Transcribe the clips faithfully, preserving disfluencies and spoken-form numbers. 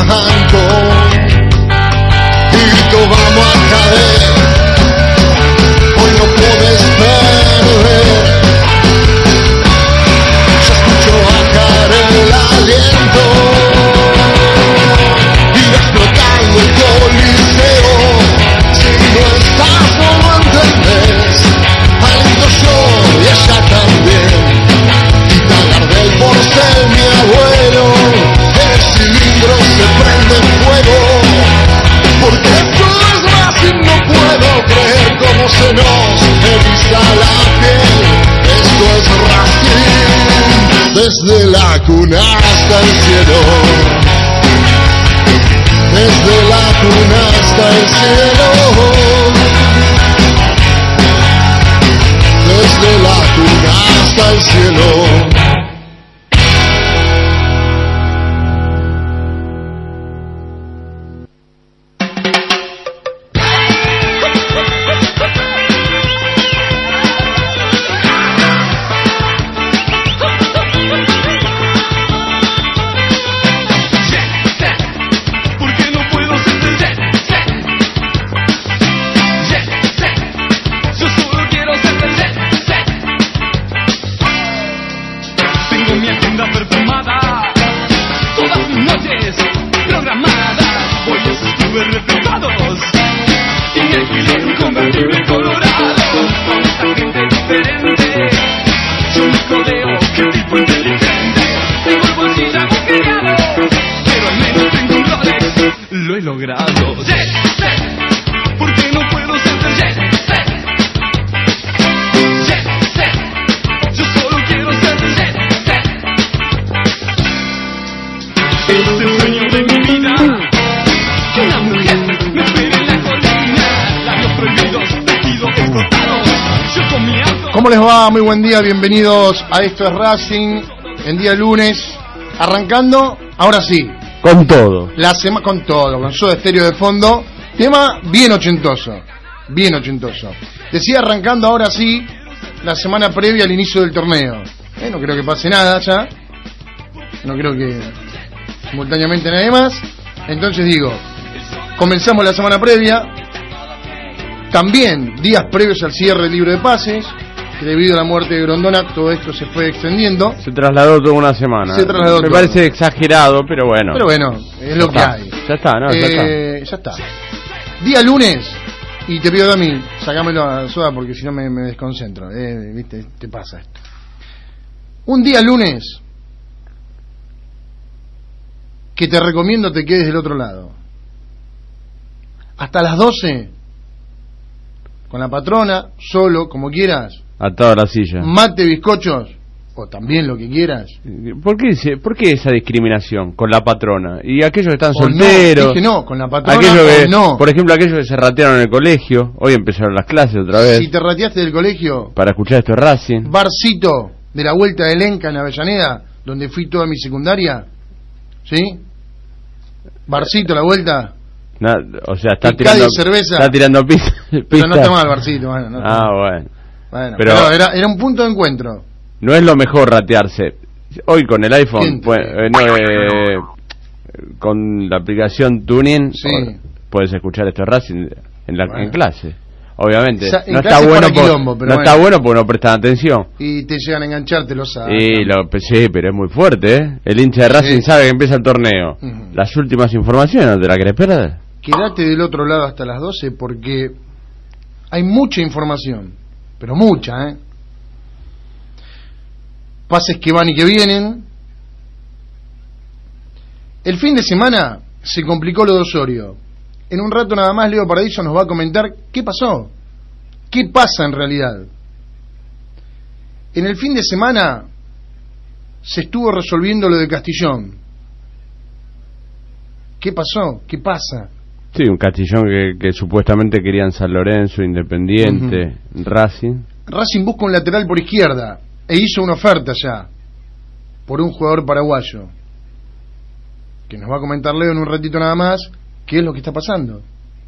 blanco y lo vamos a caer. Hoy no puedes perder. Yo escucho bajar el aliento y va explotando el coliseo. Si no estás no lo entendés, aliento yo y ella también. Y talar del porcel mi abuelo, el cilindro se prende fuego. Porque esto es Racing, no puedo creer cómo se nos eriza la piel. Esto es Racing, desde la cuna hasta el cielo. Desde la cuna hasta el cielo. Desde la cuna hasta el cielo. ¿Cómo les va? Muy buen día, bienvenidos a Esto es Racing, en día lunes, arrancando, ahora sí. Con todo. La semana con todo, con Soda Stereo de fondo, tema bien ochentoso, bien ochentoso. Decía arrancando ahora sí, la semana previa al inicio del torneo. Eh, no creo que pase nada ya, no creo que simultáneamente nadie más. Entonces digo, comenzamos la semana previa, también días previos al cierre del libro de pases, que debido a la muerte de Grondona todo esto se fue extendiendo. Se trasladó toda una semana. Se trasladó Me todo. parece exagerado, pero bueno. Pero bueno, es lo que hay. Ya está, ¿no? Ya eh, está. Ya está. Día lunes, y te pido, Dami, sacámelo a Soda porque si no me, me desconcentro. Eh, ¿Viste? Te pasa esto. Un día lunes que te recomiendo te quedes del otro lado. Hasta las doce, con la patrona, solo, como quieras. Atado a la silla. Mate, bizcochos, o también lo que quieras. ¿Por qué, ese, ¿Por qué esa discriminación con la patrona? Y aquellos que están O solteros. No, dije no, con la patrona aquellos que, o no. Por ejemplo, aquellos que se ratearon en el colegio. Hoy empezaron las clases otra vez. Si te rateaste del colegio, para escuchar esto de Racing. Barcito de la Vuelta de Lenca en Avellaneda, donde fui toda mi secundaria. ¿Sí? Barcito, la Vuelta. No, o sea, está Picada tirando y cerveza. Está tirando pista. Pero no está mal, Barcito. Bueno, no ah, mal. bueno. Bueno, pero, pero era, era un punto de encuentro. No es lo mejor ratearse. Hoy con el iPhone, pues, eh, no, eh, con la aplicación TuneIn, sí, puedes escuchar esto de Racing en, la, bueno. en clase. Obviamente, o sea, en no clase está bueno por, quilombo, pero no bueno. está bueno porque no prestan atención. Y te llegan a engancharte los sábados. Y lo, pues, sí, pero es muy fuerte, ¿eh? El hincha de Racing sí. sabe que empieza el torneo. Uh-huh. Las últimas informaciones, ¿no te la querés perder? Quédate del otro lado hasta las doce porque hay mucha información, pero mucha, ¿eh? Pases que van y que vienen. El fin de semana se complicó lo de Osorio. En un rato nada más Leo Paradiso nos va a comentar qué pasó, qué pasa en realidad. En el fin de semana se estuvo resolviendo lo de Castillón. ¿Qué pasó? ¿Qué pasa? Sí, un Castillón que, que supuestamente querían San Lorenzo, Independiente, uh-huh. Racing. Racing busca un lateral por izquierda e hizo una oferta ya por un jugador paraguayo que nos va a comentar Leo en un ratito nada más qué es lo que está pasando.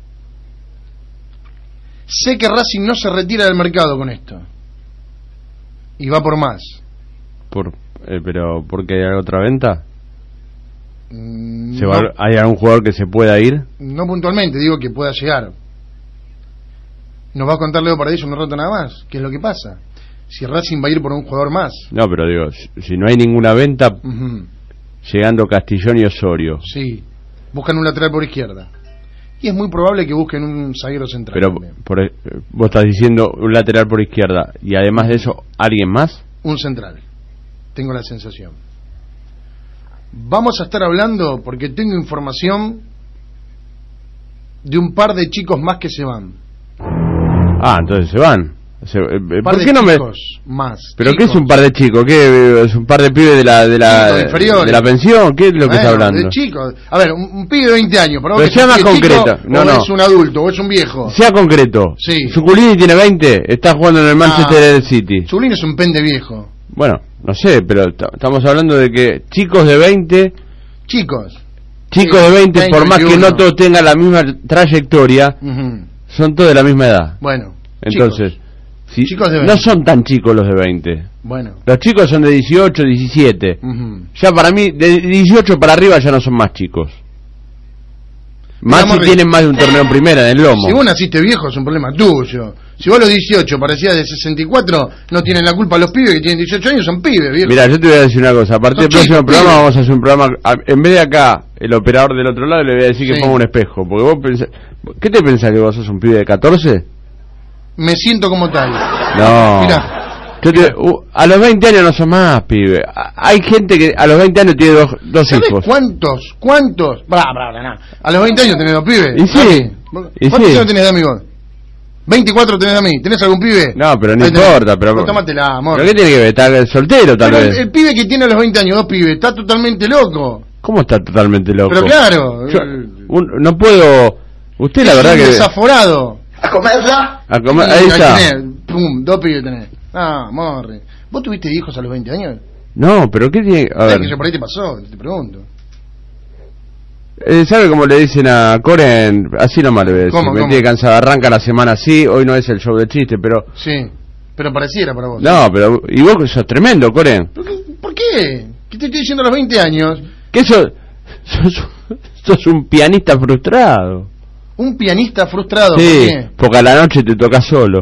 Sé que Racing no se retira del mercado con esto y va por más. Por, eh, pero ¿por qué hay otra venta? ¿Se va, no, ¿Hay algún jugador que se pueda ir? No puntualmente, digo que pueda llegar. ¿Nos va a contar Leo Paradiso un rato nada más? ¿Qué es lo que pasa? Si Racing va a ir por un jugador más. No, pero digo, si no hay ninguna venta, uh-huh. llegando Castellón y Osorio. Sí, buscan un lateral por izquierda. Y es muy probable que busquen un zaguero central. Pero por, vos estás diciendo un lateral por izquierda y además de eso, ¿alguien más? Un central, tengo la sensación. Vamos a estar hablando, porque tengo información de un par de chicos más que se van. Ah, entonces se van. Se, eh, un par ¿Por de qué no me... chicos más. ¿Pero chicos. qué es un par de chicos? ¿Qué es un par de pibes de la de la, de la pensión? ¿Qué es lo que bueno, está hablando? De chicos. A ver, un, un pibe de veinte años. Pero, pero sea más concreto. No, no. Es un adulto o es un viejo. Sea concreto. Sí. Zuculini tiene veinte, está jugando en el Manchester ah, City. Zuculini es un pende viejo. Bueno, no sé, pero estamos hablando de que chicos de veinte... Chicos. Chicos sí, de veinte, veinte, por más veintiuno. Que no todos tengan la misma trayectoria, uh-huh. son todos de la misma edad. Bueno. Entonces... Chicos. Sí, chicos de no son tan chicos los de veinte. Bueno. Los chicos son de dieciocho, diecisiete. Uh-huh. Ya para mí, de dieciocho para arriba ya no son más chicos. Más Digamos, si tienen más de un torneo en primera, en el lomo. Si vos naciste viejo es un problema tuyo. Si vos a los dieciocho parecías de sesenta y cuatro, no tienen la culpa los pibes que tienen dieciocho años, son pibes, viejo. Mira, yo te voy a decir una cosa. A partir del próximo programa pibes. Vamos a hacer un programa. En vez de acá, el operador del otro lado le voy a decir que sí. ponga un espejo. Porque vos pensás, ¿qué te pensás, que vos sos un pibe de catorce? Me siento como tal. No. Mirá. Yo te, uh, a los veinte años no son más, pibe. Hay gente que a los veinte años tiene dos, dos ¿sabes hijos. ¿Cuántos? ¿Cuántos? Bra, bra, bra, nah. A los veinte años tenés dos pibes. Y sí. ¿Cuántos sí. años tenés de amigos? veinticuatro tenés de mí. ¿Tenés algún pibe? No, pero no importa. Pero, no, tómatela, amor. ¿Pero qué tiene que ver? ¿Estar soltero tal pero vez? El, el pibe que tiene a los veinte años, dos pibes, está totalmente loco. ¿Cómo está totalmente loco? Pero claro. Yo, un, no puedo... Usted la verdad un que... desaforado. ¿A comerla? A comer, sí, ahí está. Tenés, pum, dos pibes tenés. Ah, morre. ¿Vos tuviste hijos a los veinte años? No, pero ¿qué tiene...? A ver. Que por ahí te pasó, te pregunto. Eh, ¿Sabe cómo le dicen a Coren? Así nomás le voy a decir. ¿Cómo, me cómo? tiene cansada, arranca la semana así, hoy no es el show de chiste, pero... Sí, pero pareciera para vos. No, pero... Y vos sos tremendo, Coren. ¿Por qué? ¿Por qué? ¿Qué te estoy diciendo a los veinte años? Que sos... Sos, sos un pianista frustrado. ¿Un pianista frustrado? Sí, ¿por qué? Porque a la noche te toca solo.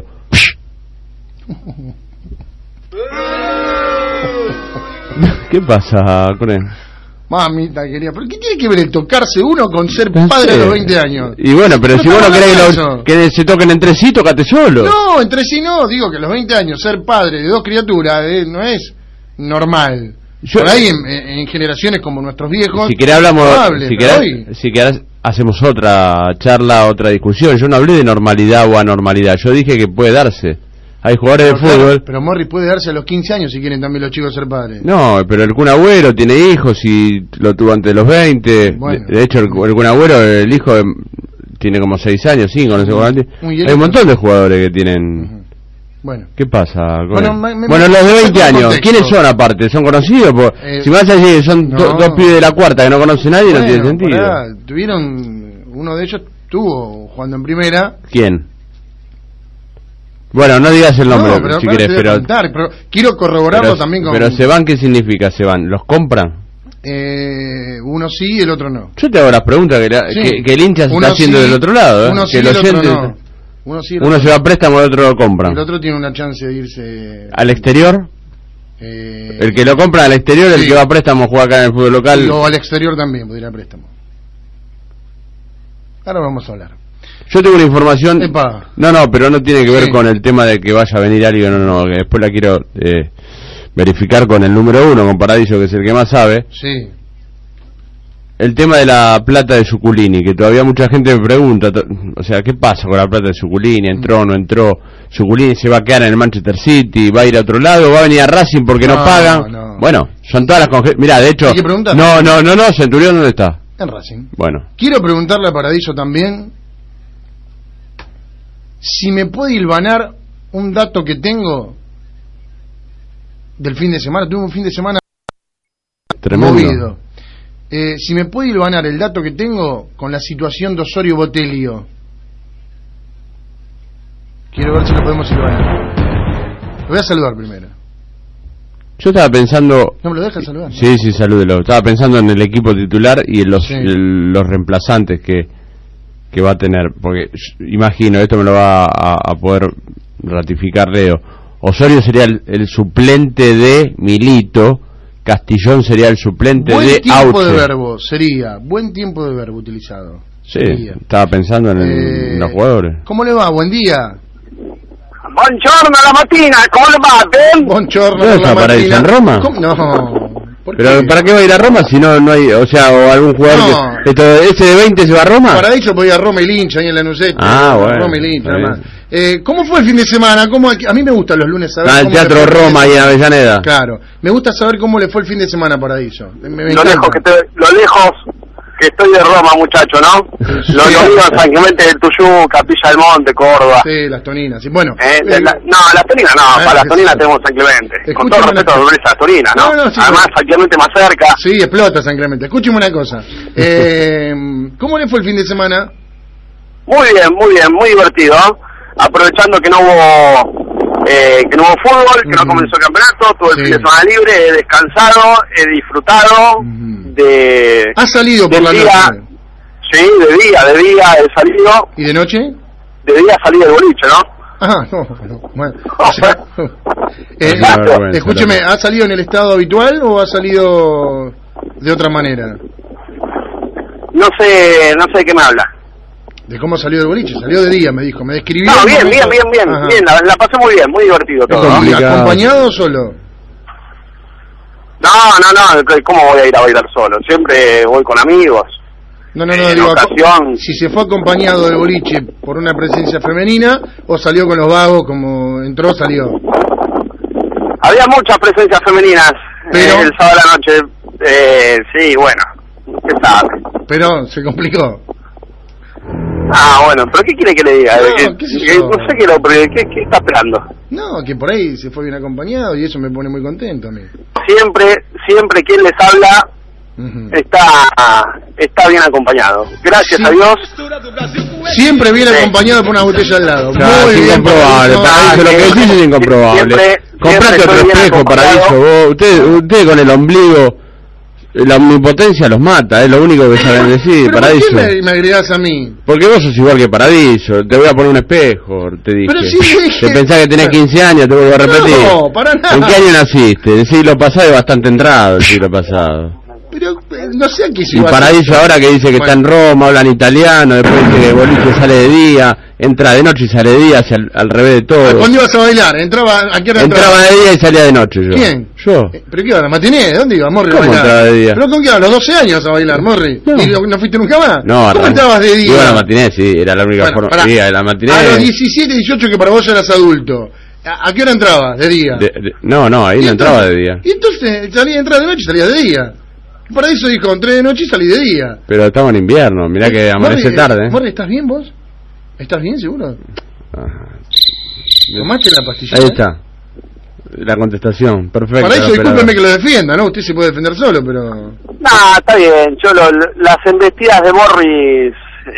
¿Qué pasa, Coren? Mamita querida, ¿pero qué tiene que ver el tocarse uno con ser padre a los veinte años? Y bueno, pero, pero si vos no querés que, lo, que se toquen entre sí, tócate solo. No, entre sí no, digo que a los veinte años ser padre de dos criaturas eh, no es normal. Yo, Por ahí en, en generaciones como nuestros viejos... Si querés hablamos... Probable, si, querés, si querés hacemos otra charla, otra discusión. Yo no hablé de normalidad o anormalidad, yo dije que puede darse. Hay jugadores pero, de fútbol... Claro, pero Morri puede darse a los quince años si quieren también los chicos ser padres. No, pero el Kun Agüero tiene hijos y lo tuvo antes de los veinte. Bueno, de, de hecho, el, el Kun Agüero, el hijo, de, tiene como seis años, cinco, no sé cuánto. Hay un montón de jugadores que tienen... Uh-huh. Bueno, ¿qué pasa? Bueno, me, me, bueno, los de veinte años, contexto. ¿Quiénes son aparte? ¿Son conocidos? Por, eh, si vas a decir son no. do, dos pibes de la cuarta que no conoce nadie, bueno, no tiene sentido. Pará, tuvieron, uno de ellos tuvo jugando en primera. ¿Quién? Bueno, no digas el nombre, no, pero, si pero querés, pero, contar, pero quiero corroborarlo pero, también con... Pero se van, ¿qué significa se van? ¿Los compran? Eh, uno sí y el otro no. Yo te hago las preguntas que, la, sí. que, que el hincha se uno está haciendo sí, del otro lado, ¿eh? Uno sí que y el oyente, otro no. Uno, sí, uno se va a préstamo, el otro lo compra. El otro tiene una chance de irse... ¿Al exterior? Eh, el que lo compra al exterior, sí. El que va a préstamo juega acá en el fútbol local. O al exterior también podría préstamo. Ahora vamos a hablar. Yo tengo una información... Epa. No, no, pero no tiene que ver sí. con el tema de que vaya a venir alguien, no, no, que después la quiero eh, verificar con el número uno, con Paradiso, que es el que más sabe. Sí. El tema de la plata de Zuculini, que todavía mucha gente me pregunta, o sea, ¿qué pasa con la plata de Zuculini? ¿Entró o no entró? ¿Zuculini se va a quedar en el Manchester City? ¿Va a ir a otro lado? ¿Va a venir a Racing porque no, no pagan? No. Bueno, son todas las conjeturas. Mirá, de hecho... No, no, no, no, Centurión, ¿dónde está? En Racing. Bueno. Quiero preguntarle a Paradiso también si me puede hilvanar un dato que tengo del fin de semana. Tuve un fin de semana tremendo, movido. Eh, si me puede hilvanar el dato que tengo con la situación de Osorio Botelio. Quiero ver si lo podemos hilvanar. Lo voy a saludar primero. Yo estaba pensando... ¿No me lo dejas saludar? Sí, sí, salúdelo. Estaba pensando en el equipo titular y en los, Sí. el- los reemplazantes que, que va a tener. Porque imagino, esto me lo va a, a poder ratificar Leo. Osorio sería el, el suplente de Milito, Castillón sería el suplente Buen de tiempo Auche. de verbo, sería. Buen tiempo de verbo utilizado. Sí, Sería. estaba pensando en, Eh, en los jugadores. ¿Cómo le va? Buen día. Buongiorno la mattina, come le va? Ben? Buongiorno. ¿Dónde por la está Paradiso? mañana. ¿En Roma? ¿Cómo? No. ¿Por Pero qué? ¿para qué va a ir a Roma si no no hay, o sea, o algún jugador No. que esto, ese de veinte se va a Roma? Paradiso podía ir a Roma y Lincha, ahí en la Nuseta. Ah, bueno, Roma y Lincha, está nada bien. más. Eh, ¿Cómo fue el fin de semana? ¿Cómo, a mí me gustan los lunes saber Ah, el cómo le Teatro fue el fin de Roma ahí en semana. Avellaneda. Claro. Me gusta saber cómo le fue el fin de semana a Paradiso. Me, me Lo encanta. lejos que te, lo lejos que estoy de Roma, muchacho, ¿no? Sí. Lo, lo vivo en San Clemente del Tuyú, Capilla del Monte, Córdoba. Sí, las toninas. Sí. Bueno. Eh, eh, la- no, las toninas no, Ah, para las sí, toninas sí. tenemos San Clemente. Con Escúchame todo una respeto cosa. a las toninas, ¿no? No, no, sí, Además, pero- San Clemente más cerca. Sí, explota San Clemente. Escúcheme una cosa. Eh, ¿Cómo le fue el fin de semana? Muy bien, muy bien, muy divertido. Aprovechando que no hubo eh, que no hubo fútbol, que no Mm. comenzó el campeonato, todo el Sí. fin de semana libre, he descansado, he disfrutado Mm. de... ¿Ha salido por del la día. noche? Sí, de día, de día he salido, ¿Y de noche? de día salí del boliche, ¿no? Ah, no, no, bueno. O sea, eh, Una vergüenza, escúcheme, loco. ¿ha salido en el estado habitual o ha salido de otra manera? No sé, no sé de qué me habla. ¿De cómo salió del boliche? Salió de día, me dijo. Me describió. No, el bien, bien, momento. bien, bien, Ajá. bien, la, la pasé muy bien, muy divertido todo, ¿no? ¿Y complicado. acompañado o solo? No, no, no, ¿cómo voy a ir a bailar solo? Siempre voy con amigos. No, no, no, En digo, ocasión- si se fue acompañado del boliche por una presencia femenina o salió con los vagos como entró, salió. Había muchas presencias femeninas Pero- eh, el sábado a la noche. Eh, sí, bueno, ¿qué sabe? Pero se complicó. Ah, bueno, pero ¿qué quiere que le diga? No, Que- qué sé que- yo. no sé qué, lo, ¿qué, qué está esperando. No, que por ahí se fue bien acompañado y eso me pone muy contento a mí. Siempre, siempre quien les habla Ujú. está, está bien acompañado. Gracias Sí. a Dios. Siempre viene Sí. acompañado por una botella al lado. Claro, Muy es bien, incomprobable, Paradiso. Paradiso, lo que Ah, decís es incomprobable. siempre- Comprate siempre otro estoy bien espejo, acompañado. Paradiso. Vos, usted, usted con el ombligo, la omnipotencia los mata, es lo único que saben decir, Pero ¿por Paradiso. qué me, me agregás a mí? Porque vos sos igual que Paradiso, te voy a poner un espejo, te dije. Pero sí dije- Te pensás que tenés quince años, te vuelvo a repetir. No, para nada. ¿En qué año naciste? El siglo pasado es bastante entrado, el siglo pasado. Pero eh, no sé a qué se Y iba a Paradiso hacer. ahora que dice que Bueno. está en Roma, hablan italiano, después dice que el boliche sale de día, entra de noche y sale de día, hacia el- al revés de todo. ¿Cuándo ibas a bailar? ¿Entraba? ¿A qué hora Entraba de día y salía de noche yo. ¿Quién? Yo. Eh, ¿Pero qué iba? ¿La matiné? ¿Dónde iba, Morri? a ¿Cómo bailar? entraba de día? ¿Pero con qué iba? ¿A los doce años a bailar, Morri? No. ¿Y no, no fuiste nunca más? No, ¿Cómo arran- estabas de día? Iba a la matiné, sí, era la única Bueno, forma. pará. Sí, a la matiné. A los diecisiete, dieciocho que para vos ya eras adulto. ¿A, a qué hora entrabas? De día. de- de- no, no, ahí Y no entraba entonces- de día. Y entonces salía, entraba de noche y salía de día. Para eso dijo, entré de noche y salí de día. Pero estamos en invierno, mirá que amanece Morri, tarde. Morri, ¿estás bien vos? ¿Estás bien, seguro? Ajá. ¿Tomaste la pastilla? Ahí está. La contestación, perfecto. Para eso operador. discúlpeme que lo defienda, ¿no? Usted se puede defender solo, pero... No, está bien. Yo lo- lo- las embestidas de Morris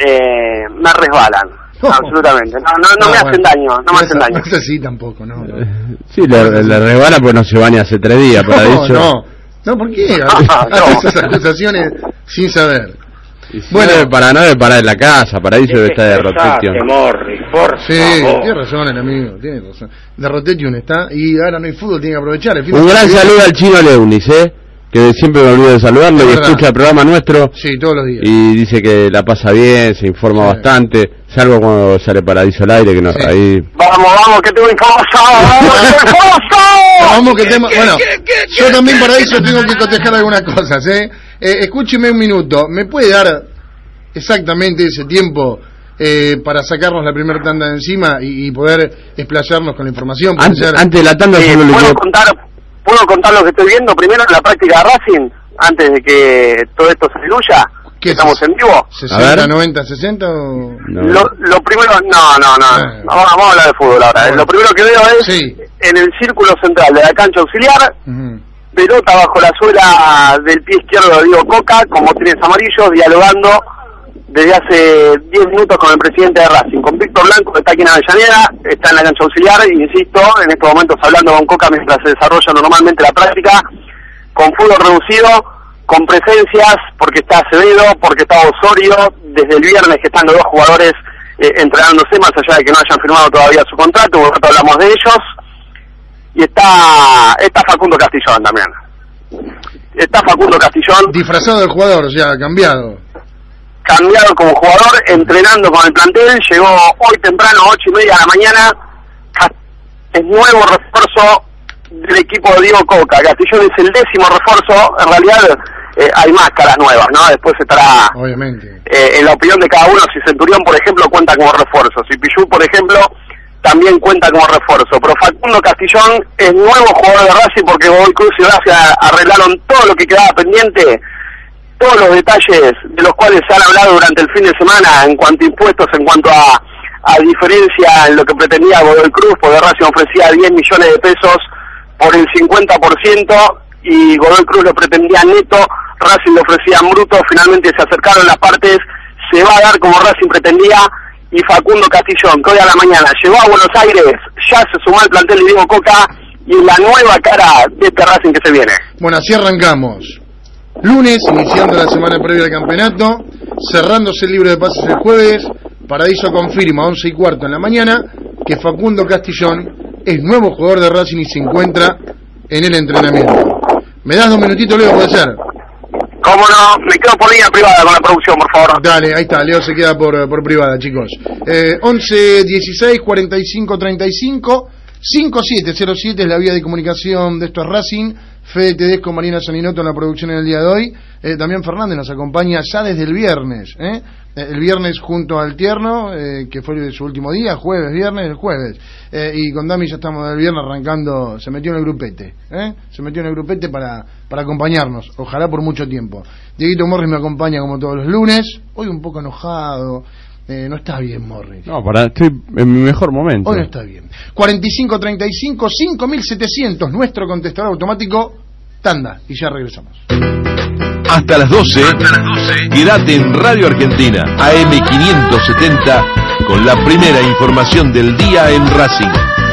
eh, me resbalan. No. Absolutamente. No, no, no, me bueno. hacen daño. No me hacen daño. No es así tampoco, no. No, Sí, le, le resbala pues no se baña hace tres días, para no, dicho. no. No, ¿por qué? Ah, no. Hace esas acusaciones sin saber. Y si Bueno. no debe para no debe parar en la casa, para eso debe estar de rotation. Morris, por Sí, tiene razón el amigo, tiene razón. De Rotation está, y ahora no hay fútbol, tiene que aprovechar. El fin de Un gran semana- saludo al chino Leunis, eh, que siempre me olvido de saludarlo Es y verdad. escucha el programa nuestro Sí, todos los días. y dice que la pasa bien, se informa Sí. bastante, salvo cuando sale Paradiso al aire, que no, Sí. ahí... Vamos, vamos, que tengo información. ¡Vamos, que tengo información! Vamos que tema, bueno, yo también para eso tengo que cotejar algunas cosas, ¿eh? Eh, escúcheme un minuto, ¿me puede dar exactamente ese tiempo eh, para sacarnos la primera tanda de encima y, y poder explayarnos con la información? Porque Antes, ya- antes de la tanda Eh, solo le ¿puedo, quiero... contar, ¿Puedo contar lo que estoy viendo primero en la práctica de Racing? Antes de que todo esto se diluya. ¿Qué ¿Estamos es? en vivo? ¿sesenta, A ver. noventa, sesenta o...? No. Lo, lo primero, no, no, no, Ah. vamos, vamos a hablar de fútbol ahora. Bueno. Lo primero que veo es Sí. en el círculo central de la cancha auxiliar, Ujú. pelota bajo la suela del pie izquierdo de Diego Coca, con motines amarillos, dialogando desde hace diez minutos con el presidente de Racing, con Víctor Blanco, que está aquí en Avellaneda, está en la cancha auxiliar, insisto, en estos momentos hablando con Coca mientras se desarrolla normalmente la práctica, con fútbol reducido, con presencias, porque está Acevedo, porque está Osorio, desde el viernes que están los dos jugadores eh, entrenándose, más allá de que no hayan firmado todavía su contrato, un rato hablamos de ellos, y está, está Facundo Castillón también. Está Facundo Castillón. Disfrazado del jugador, o sea, cambiado. Cambiado como jugador, entrenando con el plantel, llegó hoy temprano, ocho y media de la mañana, es nuevo refuerzo del equipo de Diego Coca. Castillón es el décimo refuerzo, en realidad eh, hay más caras nuevas, ¿no? Después estará, obviamente, eh, en la opinión de cada uno, si Centurión, por ejemplo, cuenta como refuerzo, si Pichú, por ejemplo, también cuenta como refuerzo, pero Facundo Castillón es nuevo jugador de Racing porque Godoy Cruz y Gracia arreglaron todo lo que quedaba pendiente, todos los detalles de los cuales se han hablado durante el fin de semana en cuanto a impuestos, en cuanto a, a diferencia en lo que pretendía Godoy Cruz, porque Racing ofrecía diez millones de pesos por el cincuenta por ciento y Godoy Cruz lo pretendía neto, Racing lo ofrecía en bruto, finalmente se acercaron las partes, se va a dar como Racing pretendía, y Facundo Castillón, que hoy a la mañana llegó a Buenos Aires, ya se sumó al plantel de Diego Coca, y la nueva cara de este Racing que se viene. Bueno, así arrancamos. Lunes, iniciando la semana previa al campeonato, cerrándose el libro de pases el jueves, Paradiso confirma a once y cuarto en la mañana que Facundo Castillón es nuevo jugador de Racing y se encuentra en el entrenamiento. ¿Me das dos minutitos, Leo, puede ser? Cómo no, me quedo por línea privada con la producción, por favor. Dale, ahí está, Leo se queda por, por privada, chicos. Eh, once, dieciséis, cuarenta y cinco, treinta y cinco, cincuenta y siete cero siete es la vía de comunicación de esto es Racing. Fede Tedesco, Marina Saninoto en la producción en el día de hoy. Eh, también Fernández nos acompaña ya desde el viernes. ¿eh? El viernes junto al Tierno, eh, que fue su último día, jueves, viernes, el jueves. Eh, y con Dami ya estamos del viernes arrancando, se metió en el grupete. ¿eh? Se metió en el grupete para, para acompañarnos, ojalá por mucho tiempo. Dieguito Morris me acompaña como todos los lunes, hoy un poco enojado. Eh, no está bien, Morris. No, para, estoy en mi mejor momento. Hoy no está bien. cuarenta y cinco treinta y cinco, cinco mil setecientos, nuestro contestador automático, tanda, y ya regresamos. Hasta las doce, Hasta las doce. Quédate en Radio Argentina, A M quinientos setenta, con la primera información del día en Racing.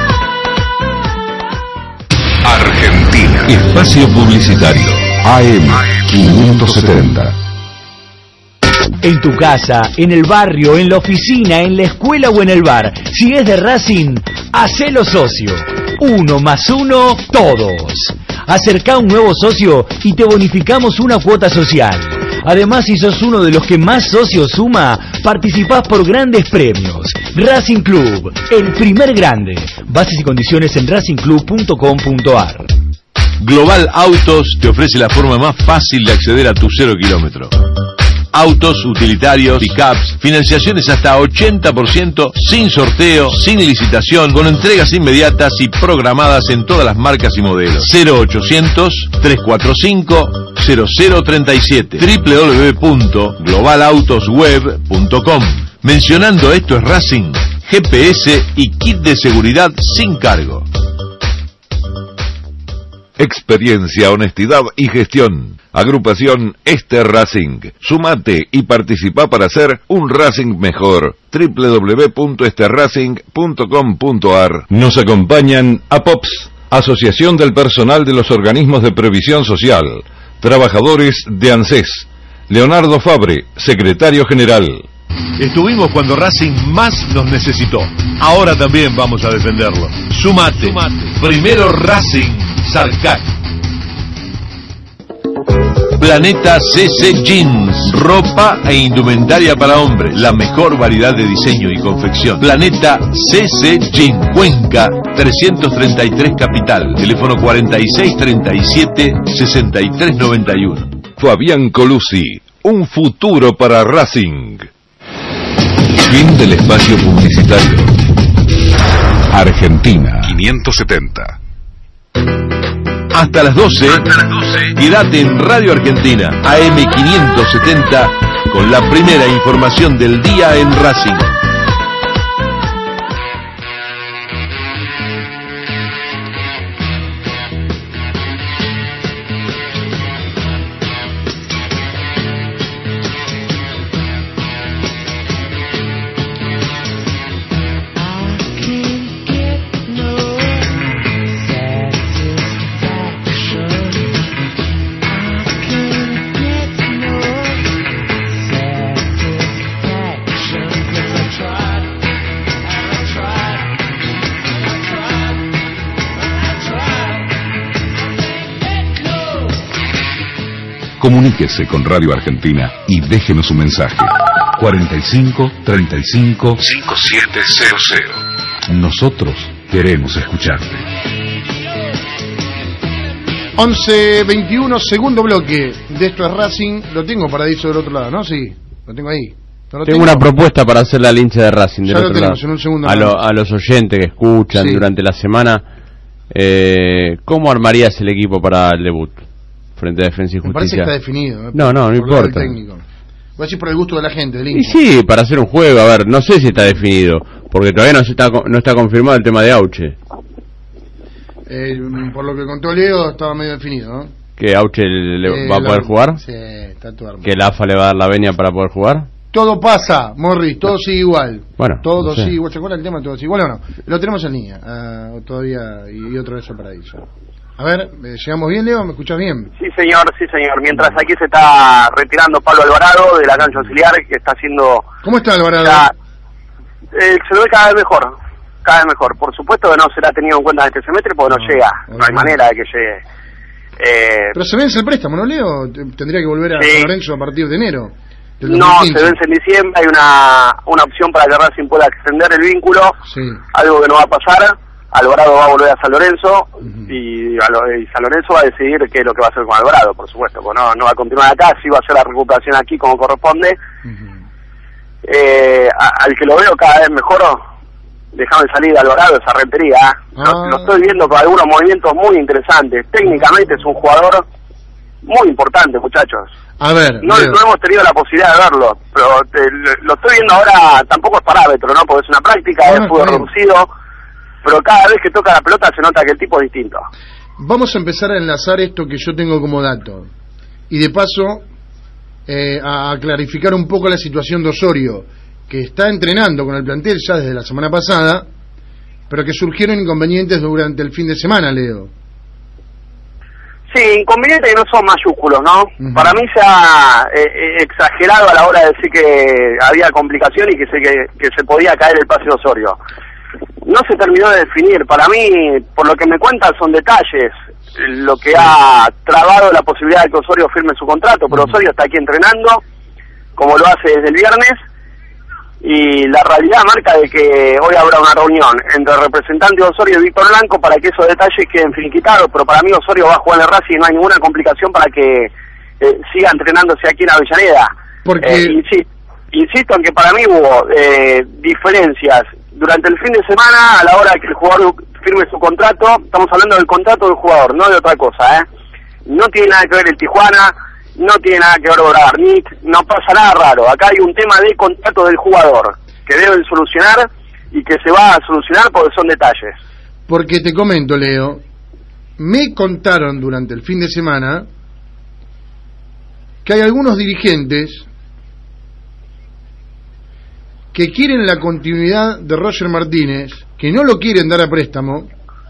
Argentina. Espacio publicitario. A M quinientos setenta. En tu casa, en el barrio, en la oficina, en la escuela o en el bar. Si es de Racing, hacelo socio. Uno más uno, todos. Acercá un nuevo socio y te bonificamos una cuota social. Además, si sos uno de los que más socios suma, participás por grandes premios. Racing Club, el primer grande. Bases y condiciones en racing club punto com punto a r. Global Autos te ofrece la forma más fácil de acceder a tu cero kilómetro. Autos, utilitarios, pickups, financiaciones hasta ochenta por ciento, sin sorteo, sin licitación, con entregas inmediatas y programadas en todas las marcas y modelos. cero ochocientos, trescientos cuarenta y cinco, cero cero treinta y siete, doble u doble u doble u punto global autos web punto com. Mencionando Esto es Racing, G P S y kit de seguridad sin cargo. Experiencia, honestidad y gestión. Agrupación Este Racing. Sumate y participa para hacer un Racing mejor. doble u doble u doble u punto este racing punto com punto a r. Nos acompañan APOPS, Asociación del Personal de los Organismos de Previsión Social. Trabajadores de ANSES. Leonardo Fabre, Secretario General. Estuvimos cuando Racing más nos necesitó. Ahora también vamos a defenderlo. Sumate. Sumate. Primero Racing. Sarcat. Planeta C C Jeans, ropa e indumentaria para hombres, la mejor variedad de diseño y confección. Planeta C C Jeans, Cuenca trescientos treinta y tres Capital, teléfono cuarenta y seis treinta y siete sesenta y tres noventa y uno. Fabián Colucci, un futuro para Racing. Fin del espacio publicitario. Argentina quinientos setenta. Hasta las doce, Hasta las doce. Quédate en Radio Argentina, A M quinientos setenta, con la primera información del día en Racing. Comuníquese con Radio Argentina y déjenos un mensaje. cuarenta y cinco, treinta y cinco, cincuenta y siete cero cero. Nosotros queremos escucharte. once veintiuno, segundo bloque de Esto es Racing. Lo tengo Paradiso del otro lado, ¿no? Sí, lo tengo ahí. ¿No lo tengo, tengo una propuesta para hacerle al hincha de Racing del ya otro lo tenemos, lado. en un segundo a, lo, a los oyentes que escuchan sí. durante durante la semana, eh, ¿cómo armarías el equipo para el debut frente a Defensa y Justicia? Me parece que está definido. ¿eh? No, no, no importa. Técnico. Voy a decir por el gusto de la gente, del Y hincha. sí, para hacer un juego, a ver, no sé si está definido, porque todavía no se está no está confirmado el tema de Auche. Eh, por lo que contó Leo, estaba medio definido, ¿no? ¿Que Auche le eh, va a poder la, jugar? Sí, está todo armado. ¿Que el A F A le va a dar la venia para poder jugar? Todo pasa, Morris, todo sigue igual. Bueno, todo no sé. sigue igual. ¿Se acuerdan el tema? Todo sigue igual o no? Lo tenemos en línea, uh, todavía, y, y otro de eso para eso. A ver, eh, ¿llegamos bien, Leo? ¿Me escuchas bien? Sí, señor, sí, señor. Mientras aquí se está retirando Pablo Alvarado de la cancha auxiliar, que está haciendo... ¿Cómo está Alvarado? Ya, eh, se lo ve cada vez mejor, cada vez mejor. Por supuesto que no será tenido en cuenta en este semestre porque no, no llega, no, no hay manera de que llegue. Eh, Pero se vence el préstamo, ¿no, Leo? Tendría que volver a sí. San Lorenzo a partir de enero. No, se vence en diciembre, hay una una opción para que Racing pueda extender el vínculo, sí. algo que no va a pasar. Alvarado va a volver a San Lorenzo uh-huh. y, a lo, y San Lorenzo va a decidir qué es lo que va a hacer con Alvarado, por supuesto, porque no, no va a continuar acá, sí va a hacer la recuperación aquí como corresponde. Uh-huh. Eh, a, al que lo veo cada vez mejor, déjame salir de Alvarado, esa rentería. ¿eh? Ah. Lo, lo estoy viendo con algunos movimientos muy interesantes. Técnicamente es un jugador muy importante, muchachos. A ver, no, no hemos tenido la posibilidad de verlo, pero te, lo estoy viendo ahora, tampoco es parámetro, ¿no? Porque es una práctica, ah, es fútbol reducido. Pero cada vez que toca la pelota se nota que el tipo es distinto. Vamos a empezar a enlazar esto que yo tengo como dato. Y de paso, eh, a clarificar un poco la situación de Osorio, que está entrenando con el plantel ya desde la semana pasada, pero que surgieron inconvenientes durante el fin de semana, Leo. Sí, inconvenientes que no son mayúsculos, ¿no? Uh-huh. Para mí se ha eh, exagerado a la hora de decir que había complicación y que se, que, que se podía caer el pase de Osorio. No se terminó de definir. Para mí, por lo que me cuentan, son detalles lo que ha trabado la posibilidad de que Osorio firme su contrato, pero Osorio está aquí entrenando, como lo hace desde el viernes, y la realidad marca de que hoy habrá una reunión entre el representante de Osorio y Víctor Blanco para que esos detalles queden finiquitados, pero para mí Osorio va a jugar en el Racing y no hay ninguna complicación para que eh, siga entrenándose aquí en Avellaneda. Porque... Eh, insisto, insisto en que para mí hubo eh, diferencias durante el fin de semana a la hora de que el jugador firme su contrato. Estamos hablando del contrato del jugador, no de otra cosa, ¿eh? No tiene nada que ver el Tijuana, no tiene nada que ver Bragarnik, no pasa nada raro. Acá hay un tema de contrato del jugador que deben solucionar y que se va a solucionar porque son detalles. Porque te comento, Leo, me contaron durante el fin de semana que hay algunos dirigentes que quieren la continuidad de Roger Martínez, que no lo quieren dar a préstamo,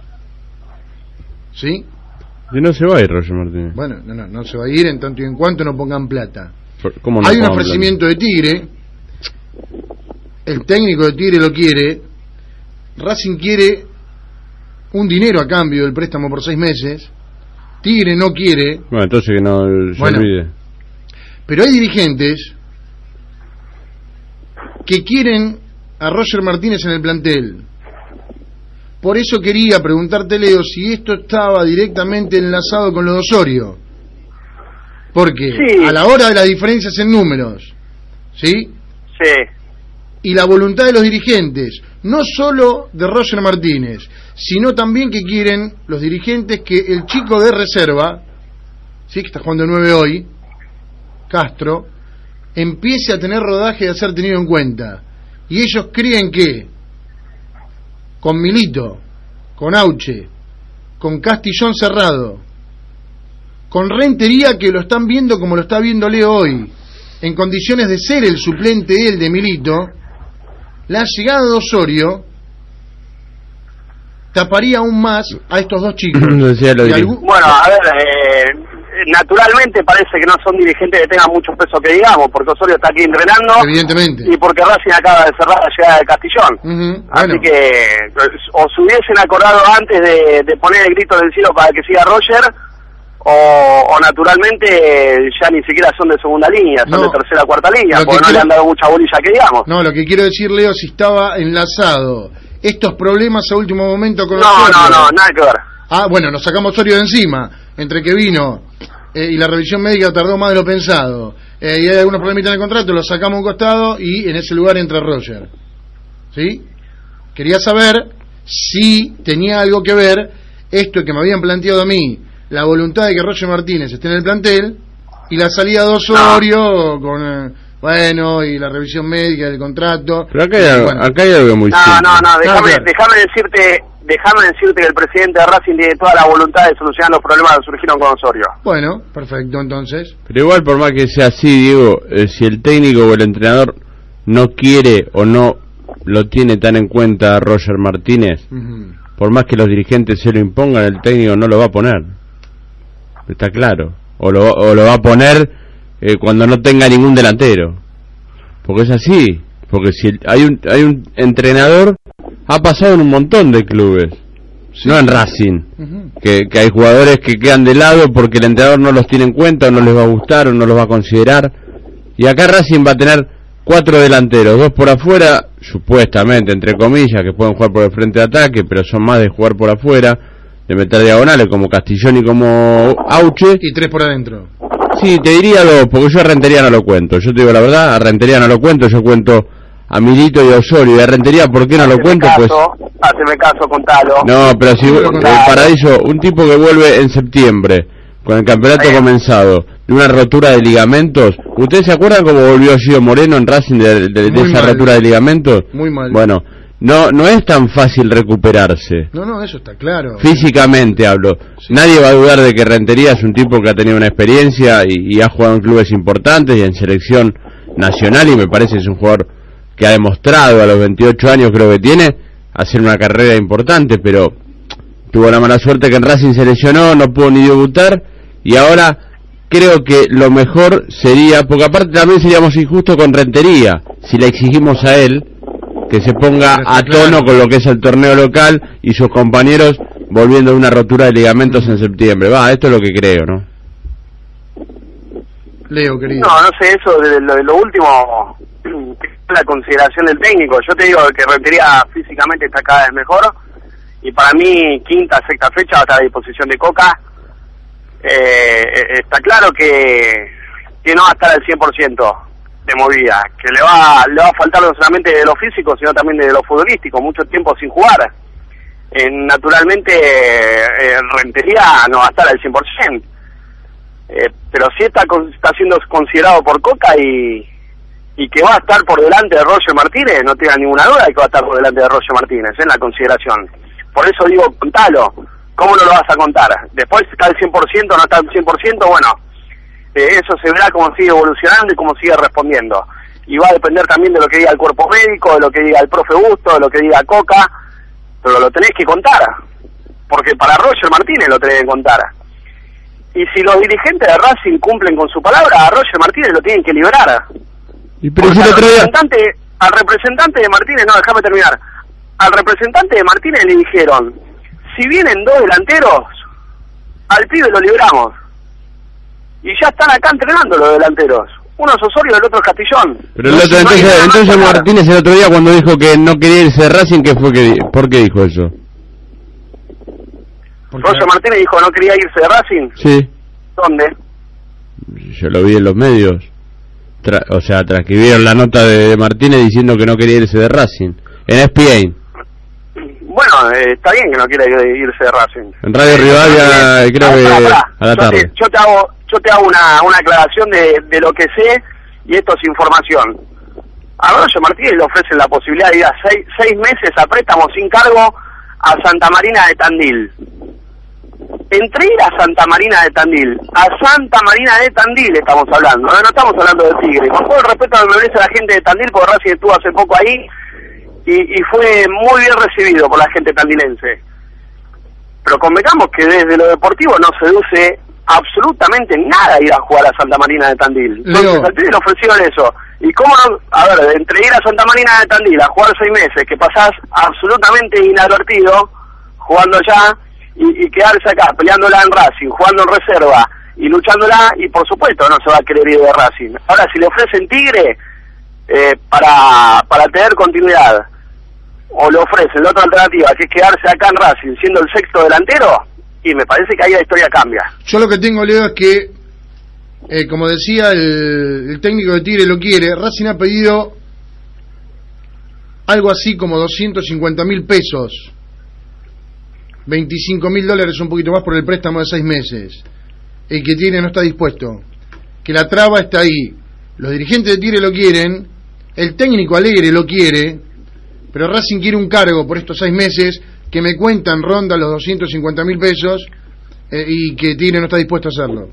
¿sí? Y no se va a ir Roger Martínez. Bueno, no, no, no se va a ir en tanto y en cuanto no pongan plata. ¿Cómo no hay un ofrecimiento plata? De Tigre, el técnico de Tigre lo quiere, Racing quiere un dinero a cambio del préstamo por seis meses, Tigre no quiere. Bueno, entonces que no se bueno, olvide. Pero hay dirigentes que quieren a Roger Martínez en el plantel. Por eso quería preguntarte, Leo, si esto estaba directamente enlazado con lo de Osorio. Porque sí. A la hora de las diferencias en números, ¿sí? Sí. Y la voluntad de los dirigentes, no solo de Roger Martínez, sino también que quieren los dirigentes que el chico de reserva, ¿sí? Que está jugando nueve hoy, Castro, empiece a tener rodaje de ser tenido en cuenta. Y ellos creen que con Milito, con Auche, con Castillón cerrado, con Rentería, que lo están viendo como lo está viendo Leo hoy, en condiciones de ser el suplente él de Milito, la llegada de Osorio taparía aún más a estos dos chicos. algún... Bueno, a ver, eh, naturalmente parece que no son dirigentes que tengan mucho peso que digamos, porque Osorio está aquí entrenando, evidentemente, y porque Racing acaba de cerrar la llegada de Castillón. Uh-huh. Así bueno. que o se hubiesen acordado antes de, de poner el grito del cielo para que siga Roger, o, o naturalmente ya ni siquiera son de segunda línea, son No. de tercera o cuarta línea, Lo que porque no quiero- le han dado mucha bolilla que digamos. No, lo que quiero decir, Leo, si estaba enlazado estos problemas a último momento con No, Osorio. no, no, nada que ver. Ah, bueno, nos sacamos Osorio de encima, entre que vino eh, y la revisión médica tardó más de lo pensado, eh, y hay algunos problemitas en el contrato, lo sacamos a un costado y en ese lugar entra Roger. ¿Sí? Quería saber si tenía algo que ver esto que me habían planteado a mí, la voluntad de que Roger Martínez esté en el plantel y la salida de Osorio con, eh, bueno, y la revisión médica del contrato. Pero acá hay, algo, Bueno. acá hay algo muy No, simple. no, no, déjame, claro. déjame decirte, déjame decirte que el presidente de Racing tiene toda la voluntad de solucionar los problemas que surgieron con Osorio. Bueno, perfecto, entonces. Pero igual, por más que sea así, Diego, eh, si el técnico o el entrenador no quiere o no lo tiene tan en cuenta a Roger Martínez, Ujú. por más que los dirigentes se lo impongan, el técnico no lo va a poner. Está claro. O lo, o lo va a poner eh, cuando no tenga ningún delantero. Porque es así. Porque si el- hay un hay un entrenador, ha pasado en un montón de clubes. No en Racing. Ujú. Que, que hay jugadores que quedan de lado porque el entrenador no los tiene en cuenta, o no les va a gustar, o no los va a considerar. Y acá Racing va a tener cuatro delanteros, dos por afuera, supuestamente, entre comillas, que pueden jugar por el frente de ataque, pero son más de jugar por afuera, de meter diagonales, como Castillón y como Auche. Y tres por adentro. Sí, te diría dos, porque yo a Rentería no lo cuento. Yo te digo la verdad, a Rentería no lo cuento, yo cuento a Milito y a Osorio. Y a Rentería, ¿por qué no lo Haceme cuento? Pues caso, haceme caso, contalo. no, pero si Lo eh, contalo. Paradiso, un tipo que vuelve en septiembre, con el campeonato Bien. comenzado, de una rotura de ligamentos. ¿Ustedes se acuerdan cómo volvió Gio Moreno en Racing de, de- de Muy esa mal. rotura de ligamentos? Muy mal. Bueno, no no es tan fácil recuperarse. No, no, eso está claro. Físicamente hablo. Sí. Nadie va a dudar de que Rentería es un tipo que ha tenido una experiencia y, y ha jugado en clubes importantes y en selección nacional, y me parece que es un jugador que ha demostrado a los veintiocho años, creo que tiene, hacer una carrera importante, pero tuvo la mala suerte que en Racing se lesionó, no pudo ni debutar, y ahora creo que lo mejor sería, porque aparte también seríamos injustos con Rentería, si le exigimos a él que se ponga Pero a está tono claro. con lo que es el torneo local y sus compañeros volviendo de una rotura de ligamentos en septiembre. Va, esto es lo que creo, ¿no? Leo, querido. No, no sé, eso de lo, de lo último, que es la consideración del técnico. Yo te digo que Rentería físicamente está cada vez mejor, y para mí quinta, sexta fecha va a estar a disposición de Coca. Eh, eh, está claro que, que no va a estar al cien por ciento de movida, que le va, le va a faltar no solamente de lo físico, sino también de lo futbolístico, mucho tiempo sin jugar. Eh, naturalmente, eh, Rentería no va a estar al cien por ciento. Eh, pero sí está, con- está siendo considerado por Coca, y, y que va a estar por delante de Roger Martínez, no tenga ninguna duda de que va a estar por delante de Roger Martínez en la consideración. Por eso digo, contalo. ¿Cómo no lo vas a contar? Después está al cien por ciento, no está al cien por ciento, bueno, eh, eso se verá cómo sigue evolucionando y cómo sigue respondiendo. Y va a depender también de lo que diga el cuerpo médico, de lo que diga el profe Busto, de lo que diga Coca, pero lo tenés que contar, porque para Roger Martínez lo tenés que contar. Y si los dirigentes de Racing cumplen con su palabra, a Roger Martínez lo tienen que liberar. Y pero Porque si el al otro día... representante, al representante de Martínez, no, déjame terminar. Al representante de Martínez le dijeron, si vienen dos delanteros, al pibe lo libramos. Y ya están acá entrenando los delanteros. Uno es Osorio y el otro es Castillón. Pero el No, otro, no hay entonces, nada más que entonces hablar. Martínez el otro día cuando dijo que no quería irse de Racing, ¿qué fue que di- ¿por qué dijo eso? Porque- Roger Martínez dijo no quería irse de Racing. Sí, ¿Dónde? yo lo vi en los medios. Tra- o sea, transcribieron la nota de, de Martínez diciendo que no quería irse de Racing. En E S P N. Bueno, eh, está bien que no quiera irse de Racing. En Radio Rivadavia, Eh, creo ah, que pará, pará. a la Yo tarde. te, yo te hago, yo te hago una, una aclaración de, de lo que sé, y esto es información. A Roger Martínez le ofrecen la posibilidad de ir a seis, seis meses a préstamo sin cargo a Santa Marina de Tandil. Entre ir a Santa Marina de Tandil, a Santa Marina de Tandil estamos hablando, no, no estamos hablando de Tigre. Con todo el respeto que me merece la gente de Tandil, porque Racing estuvo hace poco ahí y, y fue muy bien recibido por la gente tandilense. Pero convengamos que desde lo deportivo no seduce absolutamente nada ir a jugar a Santa Marina de Tandil. Entonces Leo. al pibe le ofrecieron eso. Y cómo no, a ver, entre ir a Santa Marina de Tandil a jugar seis meses, que pasás absolutamente inadvertido jugando allá, y, y quedarse acá peleándola en Racing, jugando en reserva y luchándola, y por supuesto no se va a querer ir de Racing. Ahora, si le ofrecen Tigre eh, para, para tener continuidad, o le ofrecen la otra alternativa, que es quedarse acá en Racing siendo el sexto delantero, y me parece que ahí la historia cambia. Yo lo que tengo, Leo, es que, eh, como decía el, el técnico de Tigre lo quiere, Racing ha pedido algo así como doscientos cincuenta mil pesos, veinticinco mil dólares, un poquito más por el préstamo de seis meses. El que Tigre no está dispuesto, que la traba está ahí. Los dirigentes de Tigre lo quieren, el técnico Alegre lo quiere, pero Racing quiere un cargo por estos seis meses que me cuentan ronda los doscientos cincuenta mil pesos, eh, y que Tigre no está dispuesto a hacerlo.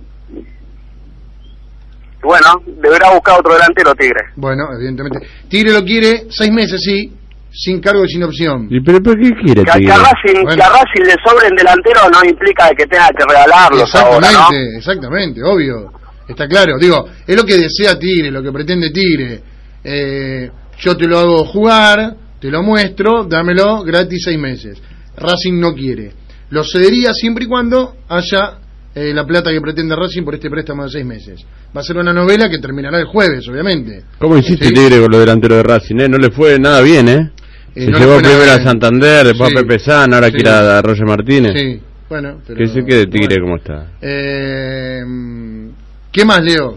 Bueno, deberá buscar otro delantero Tigre. Bueno, evidentemente. Tigre lo quiere seis meses, sí, sin cargo y sin opción. ¿Y pero por qué quiere Que, Tigre? que, a Racing, Bueno. que a Racing le sobren delanteros no implica que tenga que regalarlos Exactamente, ahora, ¿no? exactamente, obvio. Está claro, digo, es lo que desea Tigre, lo que pretende Tigre. Eh, yo te lo hago jugar, te lo muestro, dámelo gratis seis meses. Racing no quiere. Lo cedería siempre y cuando haya eh, la plata que pretende Racing por este préstamo de seis meses. Va a ser una novela que terminará el jueves, obviamente. ¿Cómo hiciste Sí. Tigre con los delanteros de Racing? ¿eh? No le fue nada bien, ¿eh? Eh, Se no le llevó fue nada primero a bien. Santander, después Sí. a Pepe San, ahora Sí. quiere a Roger Martínez. Sí, bueno, pero... Que se quede Tigre bueno. como está. Eh, ¿Qué más, Leo?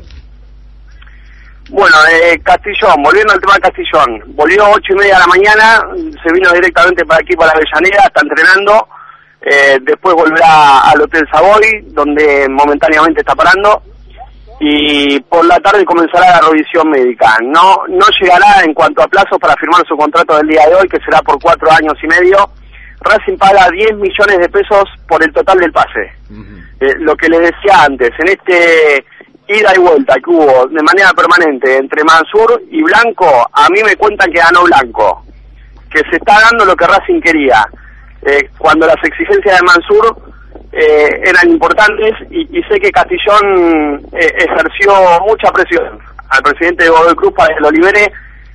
Bueno, eh, Castellón, volviendo al tema de Castellón, volvió ocho y media de la mañana, se vino directamente para aquí, para Avellaneda, está entrenando, eh, después volverá al Hotel Savoy, donde momentáneamente está parando, y por la tarde comenzará la revisión médica. No no llegará en cuanto a plazos para firmar su contrato del día de hoy, que será por cuatro años y medio. Racing paga diez millones de pesos por el total del pase. Uh-huh. Eh, lo que les decía antes, en este ida y vuelta que hubo de manera permanente entre Mansur y Blanco, a mí me cuentan que ganó Blanco, que se está dando lo que Racing quería, eh, cuando las exigencias de Mansur eh, eran importantes, y, y sé que Castillón eh, ejerció mucha presión al presidente de Godoy Cruz para que lo libere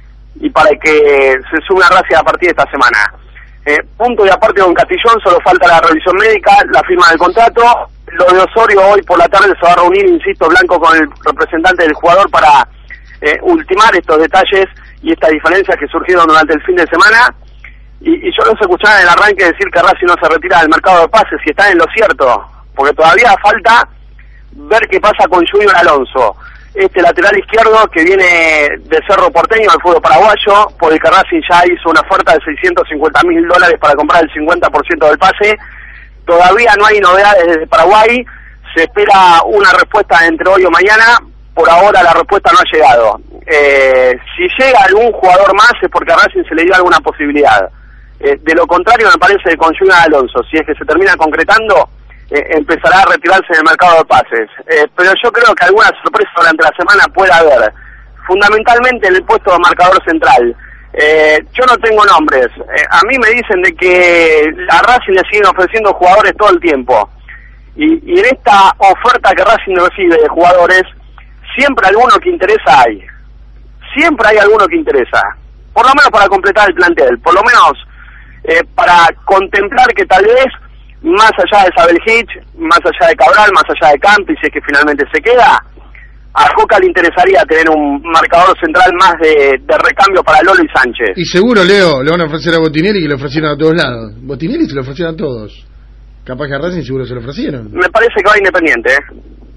y para que se sume a Racing a partir de esta semana. Eh, punto y aparte con Castillón, solo falta la revisión médica, la firma del contrato. Lo de Osorio hoy por la tarde se va a reunir, insisto, Blanco con el representante del jugador para eh, ultimar estos detalles y estas diferencias que surgieron durante el fin de semana. Y, y yo los escuchaba en el arranque decir que Racing no se retira del mercado de pases, y está en lo cierto, porque todavía falta ver qué pasa con Junior Alonso, este lateral izquierdo que viene de Cerro Porteño, del fútbol paraguayo, por el que Racing ya hizo una oferta de seiscientos cincuenta mil dólares para comprar el cincuenta por ciento del pase. Todavía no hay novedades desde Paraguay, se espera una respuesta entre hoy o mañana. Por ahora la respuesta no ha llegado. Eh, si llega algún jugador más es porque a Racing se le dio alguna posibilidad. Eh, de lo contrario, me parece que con Junior Alonso, si es que se termina concretando, eh, empezará a retirarse del mercado de pases. Eh, pero yo creo que alguna sorpresa durante la semana puede haber, fundamentalmente en el puesto de marcador central. Eh, yo no tengo nombres. Eh, a mí me dicen de que a Racing le siguen ofreciendo jugadores todo el tiempo. Y, y en esta oferta que Racing recibe de jugadores, siempre alguno que interesa hay. Siempre hay alguno que interesa. Por lo menos para completar el plantel. Por lo menos eh, para contemplar que tal vez, más allá de Sabel Hitch, más allá de Cabral, más allá de Campi, si es que finalmente se queda, a Coca le interesaría tener un marcador central más de, de recambio para Lolo y Sánchez. Y seguro, Leo, le van a ofrecer a Botinelli, que le ofrecieron a todos lados. Botinelli se lo ofrecieron a todos. Capaz que a Racing seguro se lo ofrecieron. Me parece que va Independiente, ¿eh?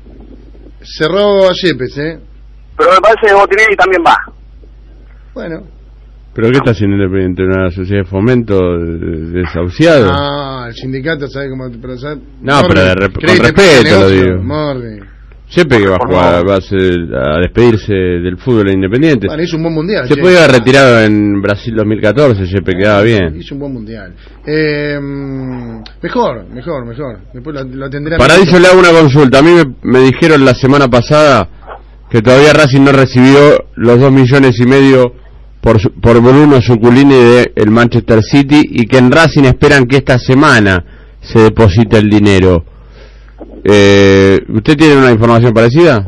Cerró a Yepes, ¿eh? Pero me parece que Botinelli también va. Bueno. ¿Pero qué está haciendo Independiente? ¿Una sociedad de fomento desahuciado? Ah, el sindicato, ¿sabe cómo? Pero, ¿sabe? No, Mordi, pero de rep- con crédito, respeto lo negocio, digo. Mordi. Siempre que va a jugar, va a, ser, a despedirse del fútbol Independiente. Bueno, hizo un buen mundial. Se che. podía haber retirado en Brasil dos mil catorce, Siempre quedaba bien. Hizo un buen mundial. Eh, mejor, mejor, mejor. Después lo, lo atenderá. Para eso le hago una consulta. A mí me, me dijeron la semana pasada que todavía Racing no recibió los dos millones y medio por, su- por Bruno Zuculini del Manchester City, y que en Racing esperan que esta semana se deposite el dinero. Eh, ¿Usted tiene una información parecida?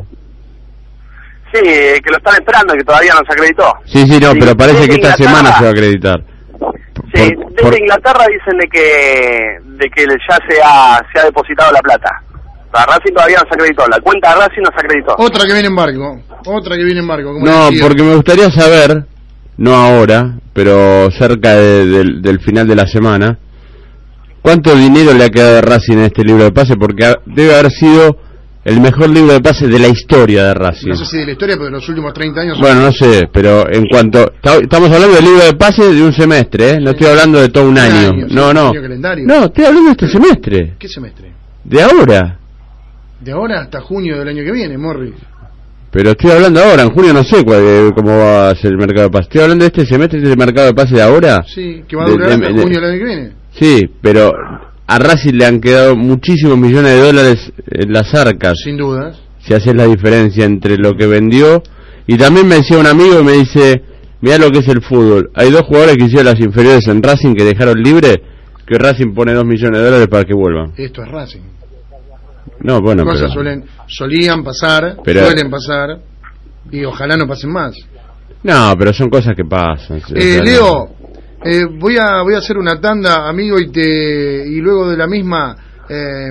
Sí, que lo están esperando, que todavía no se acreditó. Sí, sí, no, Sí, pero parece desde que esta Inglaterra- semana se va a acreditar. Sí, Sí, Por- desde por- Inglaterra dicen de que de que ya se ha, se ha depositado la plata. La Racing todavía no se acreditó, la cuenta de Racing no se acreditó. Otra que viene en barco, otra que viene en barco. como No, decía. porque me gustaría saber, no ahora, pero cerca de- del, del final de la semana, ¿cuánto dinero le ha quedado a Racing en este libro de pase? Porque ha- debe haber sido el mejor libro de pase de la historia de Racing. No sé si de la historia, pero de los últimos treinta años... Bueno, no sé, pero en cuanto... ta- Estamos hablando del libro de pase de un semestre, ¿eh? No estoy hablando de todo un Un año. año, sí, No, un no. año calendario. No, estoy hablando de este semestre. ¿Qué semestre? De ahora. De ahora hasta junio del año que viene, Morris. Pero estoy hablando ahora, en junio no sé cuál, eh, cómo va a ser el mercado de pase. Estoy hablando de este semestre, de este mercado de pase de ahora. Sí, que va a De- durar de- hasta de- junio del año que viene. Sí, pero a Racing le han quedado muchísimos millones de dólares en las arcas. Sin dudas. Si haces la diferencia entre lo que vendió. Y también me decía un amigo y me dice, mirá lo que es el fútbol. Hay dos jugadores que hicieron las inferiores en Racing que dejaron libre, que Racing pone dos millones de dólares para que vuelvan. Esto es Racing. No, bueno, Cosas pero... suelen, solían pasar, Pero- suelen pasar, y ojalá no pasen más. No, pero son cosas que pasan. O Eh, sea, Leo, eh, voy a voy a hacer una tanda, amigo, y te y luego de la misma eh,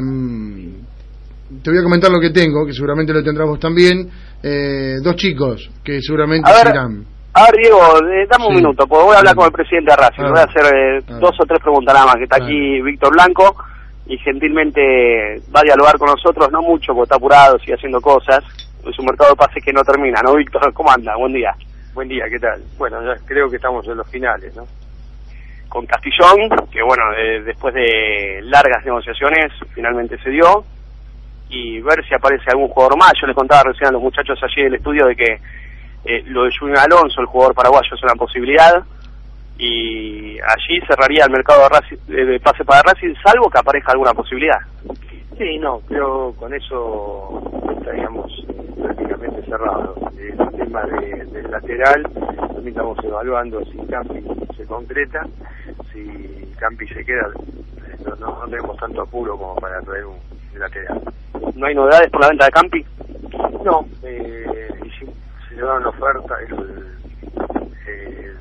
te voy a comentar lo que tengo, que seguramente lo tendrás vos también. Eh, dos chicos que seguramente A ver, serán. A ver, Diego, eh, dame un Sí. minuto, porque voy a hablar con el presidente de Racing. A Voy a ver. hacer eh, A ver. dos o tres preguntas nada más, que está A aquí Víctor Blanco, y gentilmente va a dialogar con nosotros, no mucho, porque está apurado, sigue haciendo cosas. Es un mercado de pases que no termina, ¿no, Víctor? ¿Cómo anda? Buen día. Buen día, ¿qué tal? Bueno, ya creo que estamos en los finales, ¿no? Con Castillón, que bueno, eh, después de largas negociaciones, finalmente se dio, y ver si aparece algún jugador más. Yo les contaba recién a los muchachos allí del estudio de que eh, lo de Junior Alonso, el jugador paraguayo, es una posibilidad, y allí cerraría el mercado de, Racing, eh, de pase para Racing, salvo que aparezca alguna posibilidad. Sí, no, creo con eso estaríamos prácticamente cerrados. El tema de, del lateral, también estamos evaluando si Campi se concreta, si Campi se queda, no, no, no tenemos tanto apuro como para traer un lateral. ¿No hay novedades por la venta de Campi? No, eh, y si, se llevaron la oferta, el, el,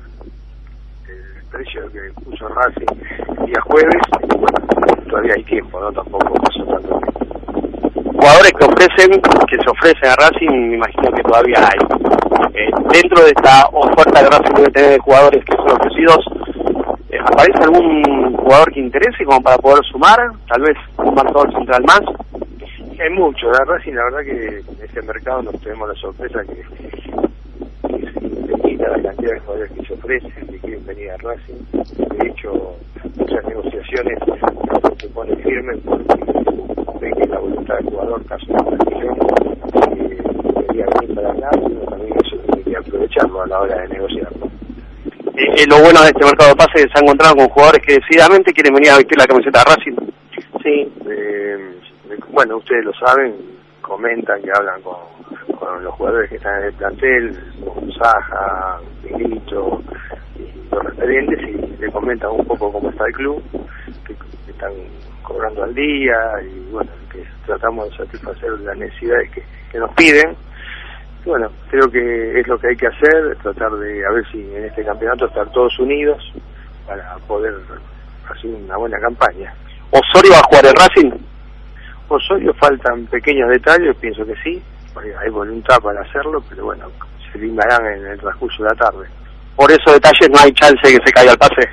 el precio que puso Racing el día jueves, y bueno, todavía hay tiempo, ¿no? Tampoco pasó tanto tiempo. Jugadores que ofrecen, que se ofrecen a Racing, me imagino que todavía hay. Eh, dentro de esta oferta que Racing debe tener de jugadores que son ofrecidos, eh, ¿aparece algún jugador que interese como para poder sumar? Tal vez un marcador central más. Hay mucho, la Racing, la verdad que en este mercado nos tenemos la sorpresa que, que se limita la cantidad de jugadores que se ofrecen, que quieren venir a Racing. De hecho, muchas negociaciones no se ponen firmes porque ven que la voluntad del jugador, caso de Castillón, eh, debería venir para acá, pero también eso tiene que aprovecharlo a la hora de negociar, ¿no? Eh, eh, lo bueno de este mercado de pases es que se ha encontrado con jugadores que decididamente quieren venir a vestir la camiseta de Racing. Sí, eh, bueno, ustedes lo saben, comentan que hablan con, con los jugadores que están en el plantel, con Saja, Milito y los referentes, y le comentan un poco cómo está el club, que, que están cobrando al día, y bueno, que tratamos de satisfacer las necesidades que, que nos piden. Y bueno, creo que es lo que hay que hacer, tratar de a ver si en este campeonato estar todos unidos para poder hacer una buena campaña. ¿Osorio va a jugar en Racing? Osorio faltan pequeños detalles, pienso que sí, hay voluntad para hacerlo, pero bueno, se limpiarán en el transcurso de la tarde. ¿Por esos detalles no hay chance de que se caiga el pase?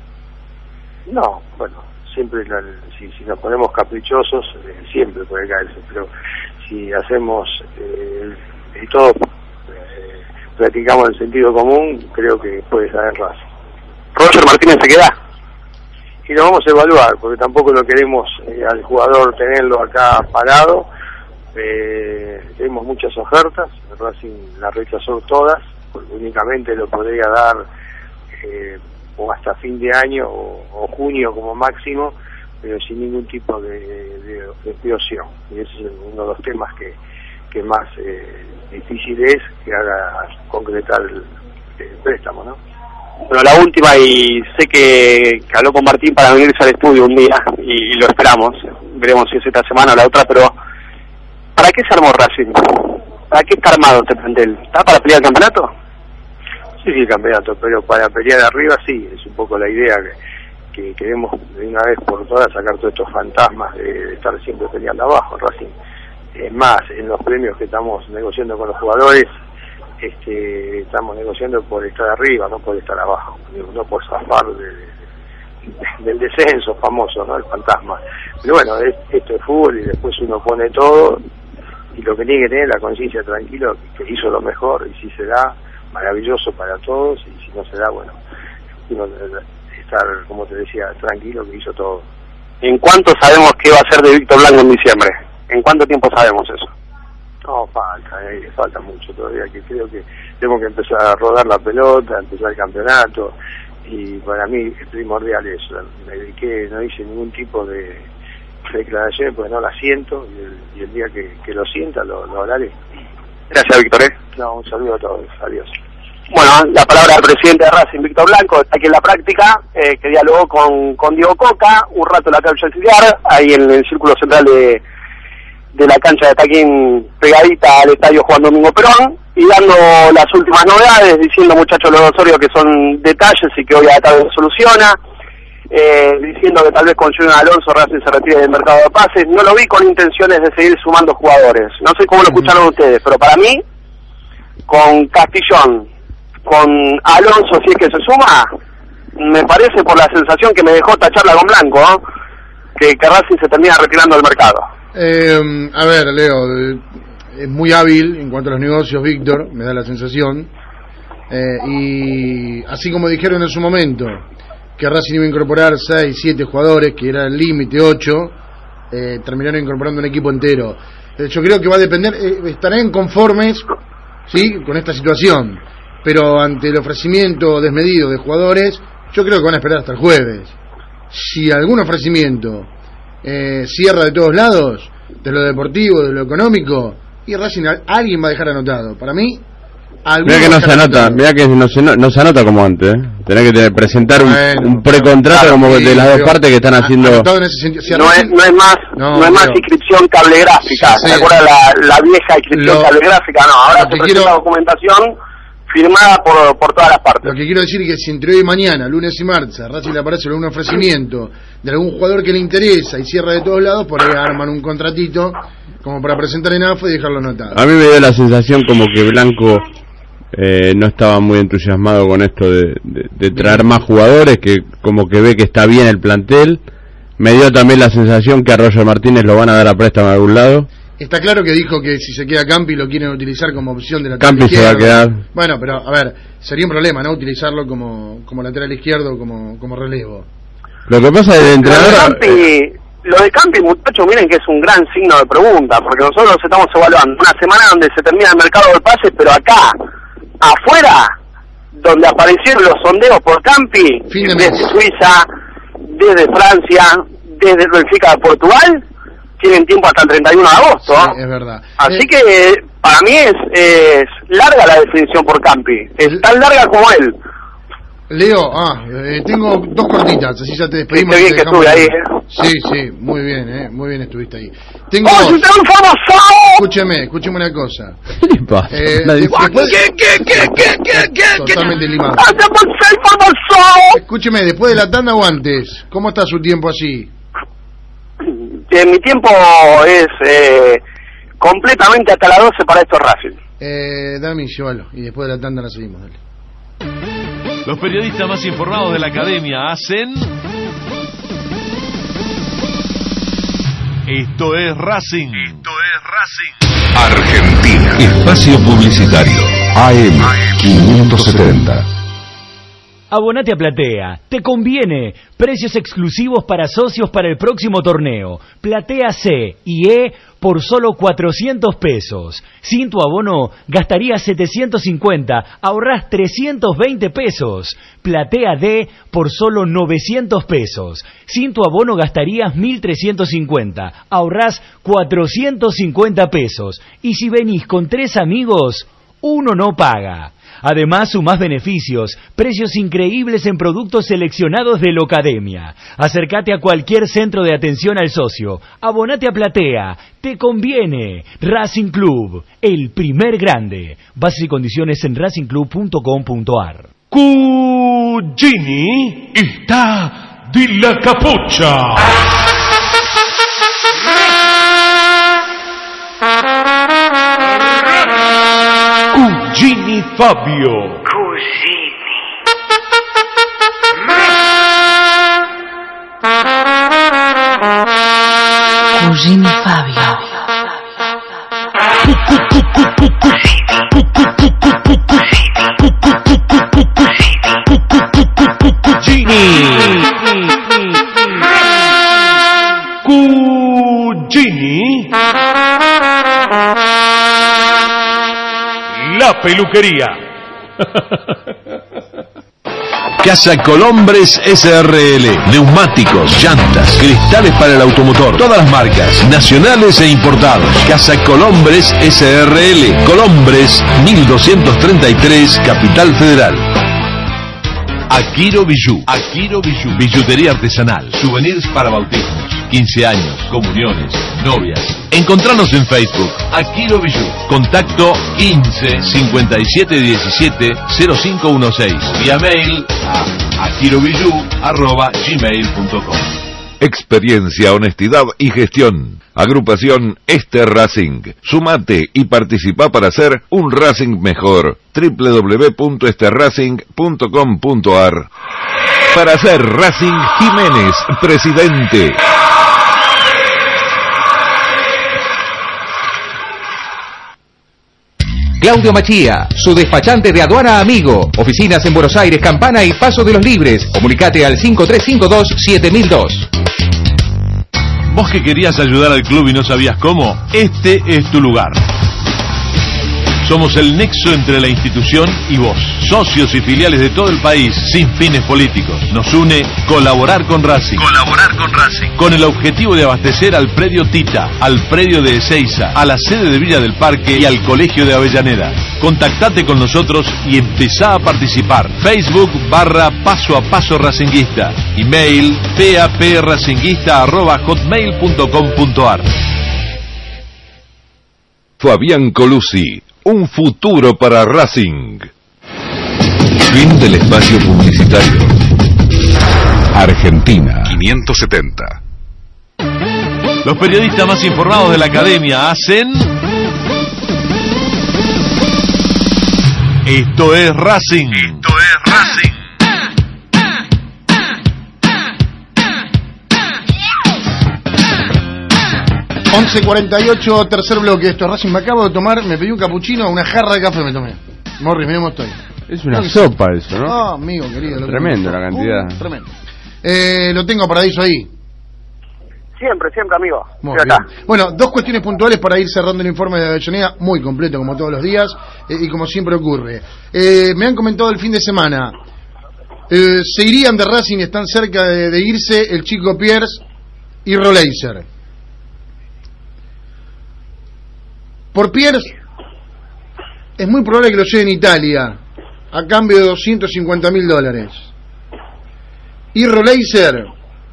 No, bueno, siempre la, si, si nos ponemos caprichosos, eh, siempre puede caerse, pero si hacemos eh, y todo, eh, practicamos el sentido común, creo que puede saber Racing. ¿Roger Martínez se queda? Y lo vamos a evaluar, porque tampoco lo queremos eh, al jugador tenerlo acá parado. Eh, tenemos muchas ofertas, Racing las rechazó todas, porque únicamente lo podría dar eh, o hasta fin de año o, o junio como máximo, pero sin ningún tipo de, de, de opción. Y ese es uno de los temas que, que más eh, difícil es que haga concretar el, el préstamo, ¿no? Bueno, la última, y sé que, que habló con Martín para venirse al estudio un día, y, y lo esperamos, veremos si es esta semana o la otra, pero ¿para qué se armó Racing? ¿Para qué está armado este plantel? ¿Está para pelear el campeonato? Sí, sí, campeonato, pero para pelear arriba sí, es un poco la idea que, que queremos de una vez por todas sacar todos estos fantasmas de, de estar siempre peleando abajo. Racing, es más, en los premios que estamos negociando con los jugadores, este, estamos negociando por estar arriba, no por estar abajo, no por zafar de, de, del descenso famoso, ¿no? El fantasma. Pero bueno, es, esto es fútbol y después uno pone todo, y lo que tiene que tener es la conciencia tranquilo, que hizo lo mejor, y si se da, maravilloso para todos, y si no se da, bueno, uno estar, como te decía, tranquilo, que hizo todo. ¿En cuánto sabemos qué va a ser de Víctor Blanco en diciembre? ¿En cuánto tiempo sabemos eso? No, falta, eh, falta mucho todavía, que creo que tenemos que empezar a rodar la pelota, empezar el campeonato, y para mí es primordial eso. Me dediqué, no hice ningún tipo de declaraciones porque no la siento, y el, y el día que, que lo sienta lo, lo hablaré. Gracias, Víctor. ¿eh? No, un saludo a todos, adiós. Bueno, la palabra del presidente de Racing, Víctor Blanco, está aquí en la práctica, eh, que dialogó con, con Diego Coca, un rato en la cancha auxiliar, ahí en el círculo central de, de la cancha de Taquín, pegadita al estadio Juan Domingo Perón, y dando las últimas novedades, diciendo, muchachos, los Osorio, que son detalles y que hoy a la tarde se soluciona, eh, diciendo que tal vez con Junior Alonso Racing se retire del mercado de pases. No lo vi con intenciones de seguir sumando jugadores, no sé cómo lo escucharon ustedes, pero para mí, con Castillón, con Alonso, si es que se suma, me parece, por la sensación que me dejó esta charla con Blanco, ¿no? que, que Racing se termina retirando del mercado. Eh, a ver, Leo, eh, es muy hábil en cuanto a los negocios, Víctor, me da la sensación, eh, y así como dijeron en su momento que Racing iba a incorporar seis, siete jugadores, que era el límite ocho, eh, terminaron incorporando un equipo entero. Eh, yo creo que va a depender, eh, estarán conformes, sí, con esta situación, pero ante el ofrecimiento desmedido de jugadores, yo creo que van a esperar hasta el jueves. Si algún ofrecimiento eh, cierra de todos lados, de lo deportivo, de lo económico, y Racing alguien va a dejar anotado. Para mí, mira que no se anota, mira que no se, no, no se anota como antes, ¿eh? Tenés que tener, presentar un, bueno, un precontrato claro, como sí, de las dos partes que están haciendo. Si no, es, no es más, no, no es más inscripción cablegráfica. ¿Se acuerda la, la vieja inscripción lo, cablegráfica? No, ahora se presenta quiero... documentación firmada por, por todas las partes. Lo que quiero decir es que si entre hoy y mañana, lunes y martes, a Racing le aparece algún ofrecimiento de algún jugador que le interesa y cierra de todos lados, por ahí arman un contratito como para presentar en A F A y dejarlo anotado. A mí me dio la sensación como que Blanco eh, no estaba muy entusiasmado con esto de, de, de traer más jugadores, que como que ve que está bien el plantel. Me dio también la sensación que a Roger Martínez lo van a dar a préstamo de algún lado. Está claro que dijo que si se queda Campi lo quieren utilizar como opción de lateral Campi izquierdo. Se va a quedar. Bueno, pero a ver, sería un problema, ¿no? Utilizarlo como, como lateral izquierdo, como, como relevo. Lo que pasa es el entrenador... Lo de Campi, lo de Campi, muchachos, miren que es un gran signo de pregunta, porque nosotros estamos evaluando una semana donde se termina el mercado de pases, pero acá, afuera, donde aparecieron los sondeos por Campi, fin de desde Suiza, desde Francia, desde el Benfica de Portugal, tienen tiempo hasta el treinta y uno de agosto. Sí, es verdad. Así eh, que para mí es, es larga la definición por Campi, es tan larga como él. Leo, ah, eh, tengo dos cortitas, así ya te despedimos. Qué bien que estuve ahí, ¿eh? Sí, sí, muy bien, eh, muy bien estuviste ahí. Tengo ¡Oh, dos. usted es un famoso! Escúcheme, escúcheme una cosa. ¿Qué le pasa? Eh, La después, ¿Qué, qué, qué, qué, qué, qué? Totalmente limado. ¡Hacemos ser famoso! Escúcheme, después de la tanda o antes, ¿cómo está su tiempo así? Eh, mi tiempo es eh, completamente hasta las doce para estos Racing. Eh, dame, llévalo, y después de la tanda la seguimos, dale. Los periodistas más informados de la academia hacen... Esto es Racing. Esto es Racing. Argentina. Espacio Publicitario. A M quinientos setenta. Abonate a Platea, te conviene. Precios exclusivos para socios para el próximo torneo. Platea C y E por solo cuatrocientos pesos. Sin tu abono gastarías setecientos cincuenta, ahorrás trescientos veinte pesos. Platea D por solo novecientos pesos. Sin tu abono gastarías mil trescientos cincuenta, ahorrás cuatrocientos cincuenta pesos. Y si venís con tres amigos, uno no paga. Además, sumás beneficios, precios increíbles en productos seleccionados de Locademia. Acércate a cualquier centro de atención al socio. Abonate a Platea. Te conviene. Racing Club, el primer grande. Bases y condiciones en racing club punto com punto a r. Cugini está de la capucha. Cugini Fabio. Cugini Fabio. Cugini. La peluquería. Casa Colombres S R L. Neumáticos, llantas, cristales para el automotor. Todas las marcas, nacionales e importados. Casa Colombres S R L. Colombres, mil doscientos treinta y tres, Capital Federal. Akiro Bijou. Akiro Bijou. Billutería artesanal. Souvenirs para bautismos, quince años, comuniones, novias. Encontranos en Facebook. Akiro Bijou. Contacto quince cincuenta y siete diecisiete cero cinco dieciséis. Vía mail a akirobijou arroba gmail punto com. Experiencia, honestidad y gestión. Agrupación Este Racing. Sumate y participa para hacer un Racing mejor. doble u doble u doble u punto este racing punto com punto a r. Para hacer Racing Jiménez, presidente. Claudio Machía, su despachante de aduana amigo. Oficinas en Buenos Aires, Campana y Paso de los Libres. Comunicate al cinco tres cinco dos siete mil dos. Vos que querías ayudar al club y no sabías cómo, este es tu lugar. Somos el nexo entre la institución y vos, socios y filiales de todo el país, sin fines políticos. Nos une colaborar con Racing. Colaborar con Racing. Con el objetivo de abastecer al predio Tita, al predio de Ezeiza, a la sede de Villa del Parque y al colegio de Avellaneda. Contactate con nosotros y empezá a participar. Facebook barra Paso a Paso Racinguista. Email papracinguista arroba hotmail punto com punto a r. Fabián Colucci. Un futuro para Racing. Fin del espacio publicitario. Argentina quinientos setenta. Los periodistas más informados de la academia hacen... Esto es Racing. Esto es Racing. once cuarenta y ocho, tercer bloque. Esto es Racing. Me acabo de tomar, me pedí un capuchino, una jarra de café me tomé. Morris, mirá cómo estoy. Es una no, sopa eso, ¿no? Ah, amigo querido. Tremendo la cantidad. Uh, tremendo. Eh, lo tengo Paradiso ahí. Siempre, siempre, amigo. Muy bien. Acá. Bueno, dos cuestiones puntuales para ir cerrando el informe de Avellaneda, muy completo como todos los días, eh, y como siempre ocurre. Eh, me han comentado el fin de semana, eh, se irían de Racing, están cerca de, de irse el chico Pierce y Roleiser. Por Pierce es muy probable que lo lleven a Italia a cambio de doscientos cincuenta mil dólares. Y Roleiser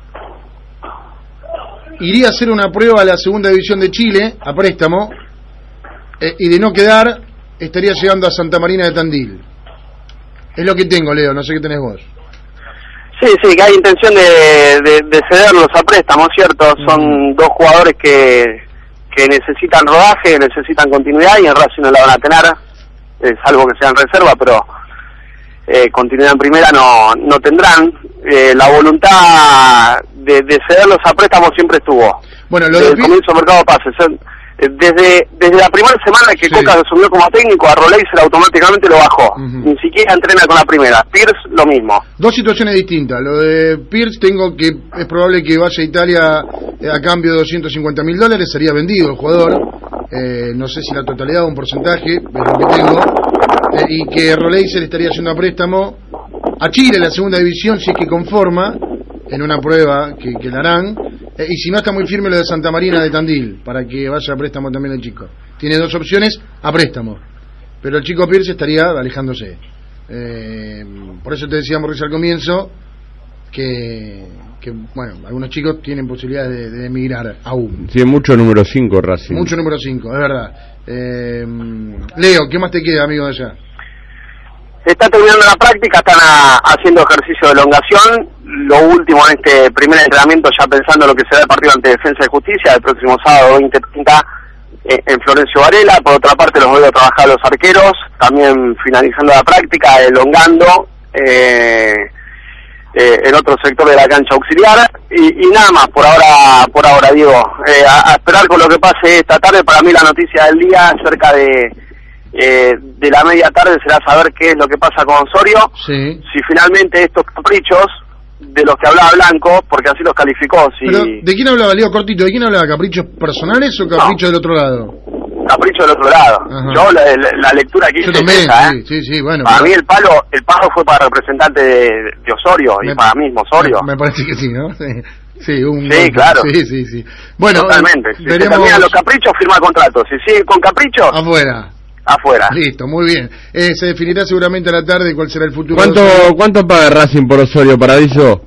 iría a hacer una prueba a la segunda división de Chile a préstamo, eh, y de no quedar estaría llegando a Santa Marina de Tandil. Es lo que tengo, Leo, no sé qué tenés vos. Sí, sí, que hay intención de, de, de cederlos a préstamo, ¿cierto? Mm. Son dos jugadores que que necesitan rodaje, necesitan continuidad y en Racing no la van a tener, es algo que sea en reserva, pero eh, continuidad en primera no no tendrán. Eh, la voluntad de, de cederlos a préstamo siempre estuvo. Bueno, lo desde de el comienzo del mercado de pases. Desde desde la primera semana que sí. Coca asumió como técnico, a Roleiser automáticamente lo bajó. Uh-huh. Ni siquiera entrena con la primera. Pierce, lo mismo. Dos situaciones distintas. Lo de Pierce, tengo que es probable que vaya a Italia a cambio de doscientos cincuenta mil dólares. Sería vendido el jugador. Eh, no sé si la totalidad o un porcentaje, pero lo que tengo. Eh, y que Roleiser estaría yendo a préstamo a Chile, la segunda división, si es que conforma, en una prueba que, que la harán. Eh, y si no, está muy firme lo de Santa Marina de Tandil, para que vaya a préstamo también el chico. Tiene dos opciones a préstamo. pero el chico Pierce estaría alejándose. Eh, por eso te decíamos Morris al comienzo que, que, bueno, algunos chicos tienen posibilidades de, de emigrar aún. Sí, mucho número cinco Racing. Mucho número cinco, es verdad. Eh, Leo, ¿qué más te queda, amigo de allá? Está terminando la práctica, están a, haciendo ejercicio de elongación. Lo último en este primer entrenamiento, ya pensando en lo que será el partido ante Defensa y Justicia el próximo sábado veinte treinta eh, en Florencio Varela. Por otra parte, los veo trabajar a los arqueros, también finalizando la práctica, elongando eh, eh, en otro sector de la cancha auxiliar. Y, y nada más, por ahora, por ahora Diego. Eh, a, a esperar con lo que pase esta tarde. Para mí la noticia del día, cerca de... Eh, de la media tarde, será saber qué es lo que pasa con Osorio, sí. Si finalmente estos caprichos de los que hablaba Blanco, porque así los calificó, si... Pero, ¿de quién hablaba, Leo, cortito? ¿De quién hablaba? ¿Caprichos personales o caprichos no. del otro lado? Capricho del otro lado. Ajá. Yo la, la, la lectura que hice también, es esa, sí, ¿eh? sí, sí, bueno. Para pero... mí el palo el palo fue para representante de, de Osorio, me, y para mí mismo Osorio. Me, me parece que sí, ¿no? Sí, sí, un sí claro. Sí, sí, sí. Bueno, totalmente. Si veremos... se terminan los caprichos, firma el contrato. Si sigue con caprichos... Afuera. Afuera. Listo, muy bien. Eh, se definirá seguramente a la tarde cuál será el futuro. ¿Cuánto cuánto paga Racing por Osorio, Paradiso?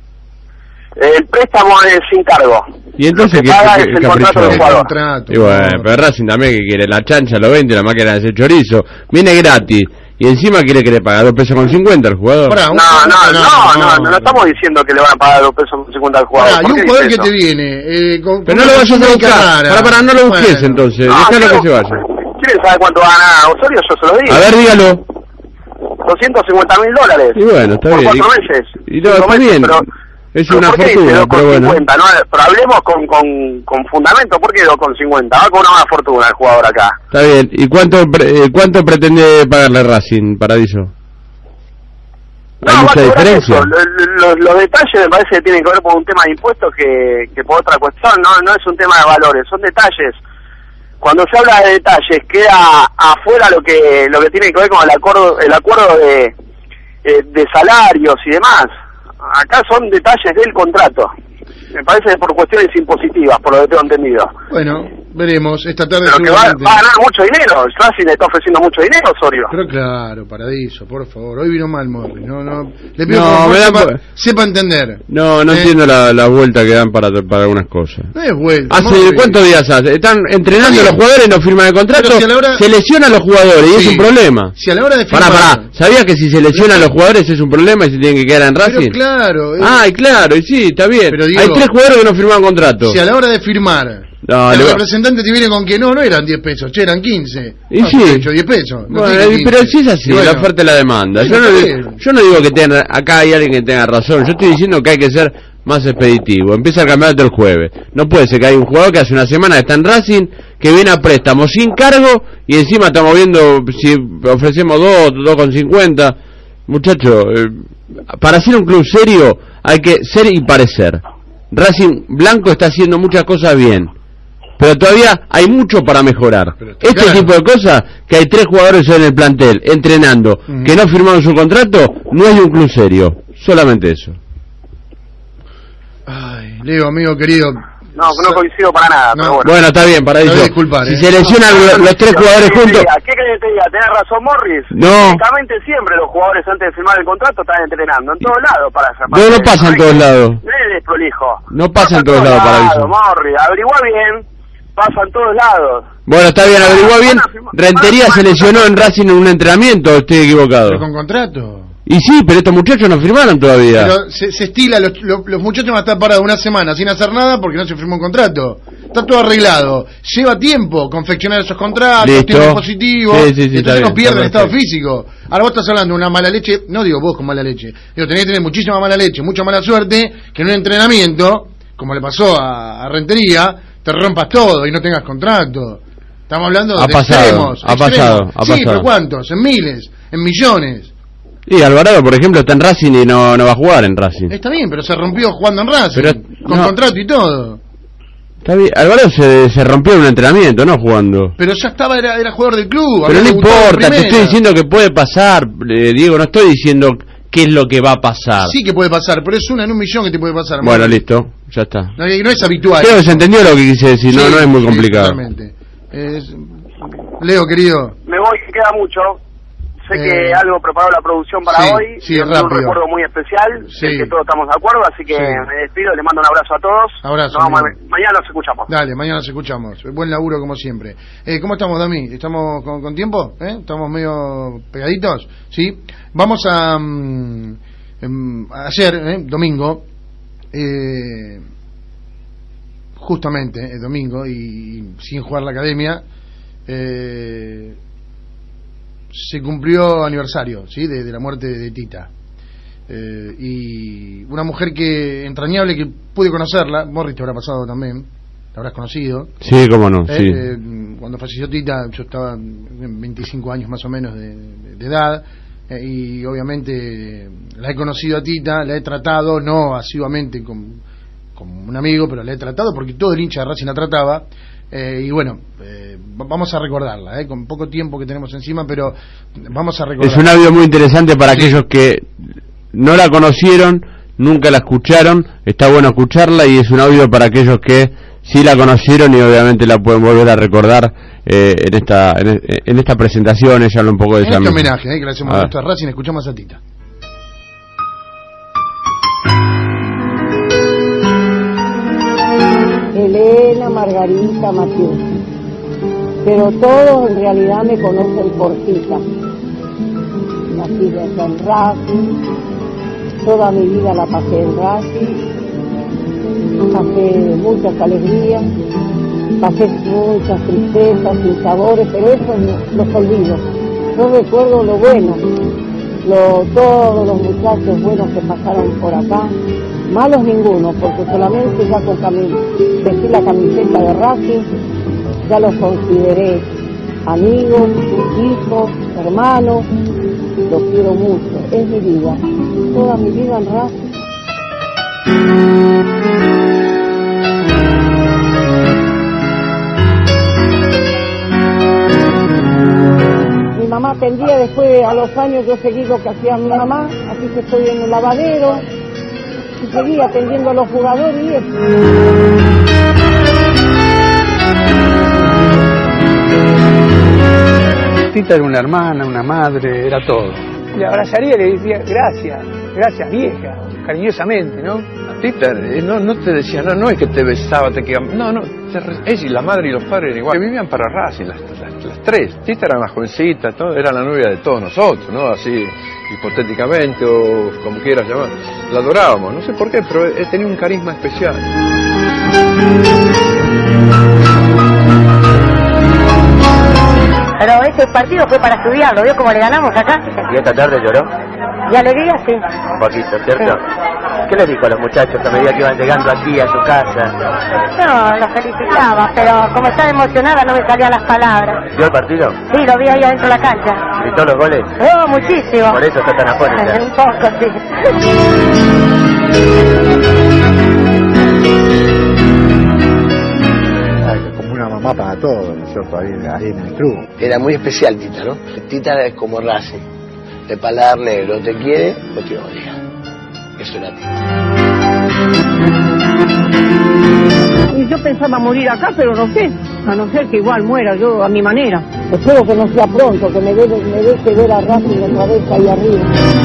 El préstamo es sin cargo. ¿Y entonces lo que qué, paga qué, es qué el contrato del jugador? Contrato, y bueno, pero Racing también que quiere la chancha, lo vende, la máquina de hacer chorizo. Viene gratis. Y encima quiere que le pague dos pesos con cincuenta al jugador. Pará, no, no, no, no, no, no, no, no estamos diciendo que le van a pagar dos pesos con cincuenta al jugador. Pará, y un jugador que te viene. Eh, con, pero con no lo vayas a buscar. Para, para, no lo busques bueno. entonces. No, déjalo que se vaya. ¿Quieren saber cuánto gana Osorio? Yo se lo digo. A ver, dígalo. doscientos cincuenta mil dólares. Y bueno, está por bien. cuatro meses. Y no, está meses, bien. Pero, es pero una fortuna, pero bueno. cincuenta, ¿no? Pero hablemos con, con, con fundamento. ¿Por qué dos con cincuenta? Va con una buena fortuna el jugador acá. Está bien. ¿Y cuánto pre, cuánto pretende pagarle Racing, Paradiso? No, ¿Hay mucha diferencia? Los, los, los detalles me parece que tienen que ver por un tema de impuestos que, que por otra cuestión. No, no es un tema de valores, son detalles. Cuando se habla de detalles queda afuera lo que lo que tiene que ver con el acuerdo el acuerdo de eh, de salarios y demás. Acá son detalles del contrato. Me parece por cuestiones impositivas, por lo que tengo entendido. Bueno, veremos esta tarde. Pero que va, va a ganar mucho dinero. Racing le está ofreciendo mucho dinero, Osorio. Pero claro, Paradiso, por favor. Hoy vino mal Morris. No, no. Le pido no, que sepa, por... sepa entender. No, no eh. entiendo la, la vuelta que dan para, para algunas cosas. No es vuelta. ¿Hace Morris. cuántos días hace? Están entrenando a los jugadores, no firman el contrato, si hora... se lesionan los jugadores y sí. es un problema. Si a la hora de firmar... Pará, pará. ¿Sabías que si se lesionan pero... los jugadores es un problema y se tienen que quedar en Racing? Pero claro. Eh... Ay, claro, y sí, está bien. Pero digo, hay tres jugadores que no firman contrato. Si a la hora de firmar no, el le... representante te viene con que no, no eran diez pesos, che, eran quince. Y no, sí. hecho diez pesos. No bueno, pero si es así, bueno, la oferta y la demanda. Yo no, digo, yo no digo que tenga, acá hay alguien que tenga razón. Yo estoy diciendo que hay que ser más expeditivo. Empieza el campeonato el jueves. No puede ser que hay un jugador que hace una semana que está en Racing, que viene a préstamo sin cargo y encima estamos viendo si ofrecemos dos, dos con cincuenta. Muchachos, eh, para ser un club serio hay que ser y parecer. Racing Blanco está haciendo muchas cosas bien, pero todavía hay mucho para mejorar. Este claro. tipo de cosas, que hay tres jugadores en el plantel entrenando, uh-huh. que no firmaron su contrato, no es de un club serio. Solamente eso. Ay, Leo, amigo querido. No, no coincido para nada, no. pero bueno. Bueno, está bien, para eso. Disculpar, si ¿eh? se lesionan no, los, los tres jugadores ¿qué juntos... ¿Qué querés que te diga? ¿Tenés razón, Morris? No. Prácticamente siempre los jugadores antes de firmar el contrato están entrenando, en todos lados para hacer. No, no pasa en todos lados. No es desprolijo. No pasa en todos lados, para eso. Morris, averigua bien, pasa en todos lados. Bueno, está bien, averigua bien. Rentería se lesionó en Racing en un entrenamiento, estoy equivocado. ¿Pero con contrato? Y sí, pero estos muchachos no firmaron todavía. Pero se, se estila, los, los, los muchachos van a estar parados una semana sin hacer nada porque no se firmó un contrato. Está todo arreglado. Lleva tiempo confeccionar esos contratos, tiempo positivo. Sí, sí, sí, entonces no pierden estado físico. Ahora vos estás hablando de una mala leche, no digo vos con mala leche, digo, tenés que tener muchísima mala leche, mucha mala suerte, que en un entrenamiento, como le pasó a, a Rentería, te rompas todo y no tengas contrato. Estamos hablando ha de pasado, extremos. Ha extremos. pasado, ha sí, pasado. pero ¿cuántos? En miles, en millones. Y Alvarado, por ejemplo, está en Racing y no, no va a jugar en Racing. Está bien, pero se rompió jugando en Racing, pero, con no. contrato y todo. Está bien, Alvarado se, se rompió en un entrenamiento, no jugando. Pero ya estaba, era, era jugador del club. Pero no importa, te estoy diciendo que puede pasar, eh, Diego, no estoy diciendo qué es lo que va a pasar. Sí que puede pasar, pero es una en un millón que te puede pasar. Bueno, man. Listo, ya está. No, no es habitual. Creo que se entendió lo que quise decir, sí, no, no es muy complicado. Sí, totalmente. Es... Leo, querido. Me voy, que queda mucho. Sé Eh, que algo preparó la producción para sí, hoy. sí, es un rápido. recuerdo muy especial, Sí. del que todos estamos de acuerdo, así que Sí. me despido, le mando un abrazo a todos. Abrazo, Nos vamos a- amigo. mañana nos escuchamos. Dale, mañana nos escuchamos. Buen laburo como siempre. Eh, ¿Cómo estamos, Dami? ¿Estamos con, con tiempo? ¿Eh? ¿Estamos medio pegaditos? ¿Sí? Vamos a... mm, em, ayer, eh, domingo, eh, justamente, eh, domingo, y, y sin jugar la academia, eh, se cumplió aniversario, ¿sí? De, de la muerte de Tita. Eh, y una mujer que entrañable, que pude conocerla. Morris te habrá pasado también, la habrás conocido. Sí, cómo no, Eh, sí. eh, cuando falleció Tita yo estaba en veinticinco años más o menos de, de- de edad, eh, y obviamente la he conocido a Tita, la he tratado, no asiduamente como, como un amigo, pero la he tratado porque todo el hincha de Racing la trataba. Eh, y bueno, eh, vamos a recordarla, eh, con poco tiempo que tenemos encima, pero vamos a recordarla. Es un audio muy interesante para aquellos que no la conocieron, nunca la escucharon, está bueno escucharla, y es un audio para aquellos que sí la conocieron y obviamente la pueden volver a recordar eh, en esta en, en esta presentación. Ella habla un poco de En esa este misma. homenaje eh, que le hacemos A a ver. nuestra Racing, escuchamos a Tita. Elena, Margarita, Mateo. Pero todos en realidad me conocen por Tita. Nací acá en Racing, toda mi vida la pasé en Racing, pasé muchas alegrías, pasé muchas tristezas, sinsabores, pero eso no, los olvido. Yo recuerdo lo bueno, lo, todos los muchachos buenos que pasaron por acá, malos ninguno, porque solamente ya con cami- vestir la camiseta de Racing, ya los consideré amigos, hijos, hermanos, los quiero mucho, es mi vida, toda mi vida en Racing. Mi mamá atendía, después a los años yo seguí lo que hacía mi mamá, así que estoy en el lavadero, y seguí atendiendo a los jugadores y eso. Tita era una hermana, una madre, era todo. Le abrazaría y le decía, gracias, gracias vieja, cariñosamente, ¿no? Tita eh, no, no te decía, no, no es que te besaba, te quedaba, no, no, te re- ella y la madre y los padres eran igual, que vivían para Racing, las, las, las tres. Tita era más jovencita, todo, era la novia de todos nosotros, ¿no? Así, hipotéticamente, o como quieras llamar. La adorábamos, no sé por qué, pero eh, tenía un carisma especial. Pero ese partido fue para estudiarlo, ¿vio cómo le ganamos acá? ¿Y esta tarde lloró? De alegría, sí. Un poquito, ¿cierto? ¿Qué les dijo a los muchachos a medida que iban llegando aquí a su casa? No, lo felicitaba, pero como estaba emocionada no me salían las palabras. ¿Vio el partido? Sí, lo vi ahí adentro de la cancha. ¿Gritó los goles? Oh, muchísimo. Por eso está tan afónica. Un poco, sí. Como una mamá para todos, ¿no es cierto? Ahí, ahí en el club. Era muy especial Tita, ¿no? Tita es como Racing, de paladar negro, te quiere o te odia. Eso era Tita. Y yo pensaba morir acá, pero no sé, a no ser que igual muera yo a mi manera. Espero que no sea pronto, que me, debe, me deje ver a Racing otra vez ahí arriba.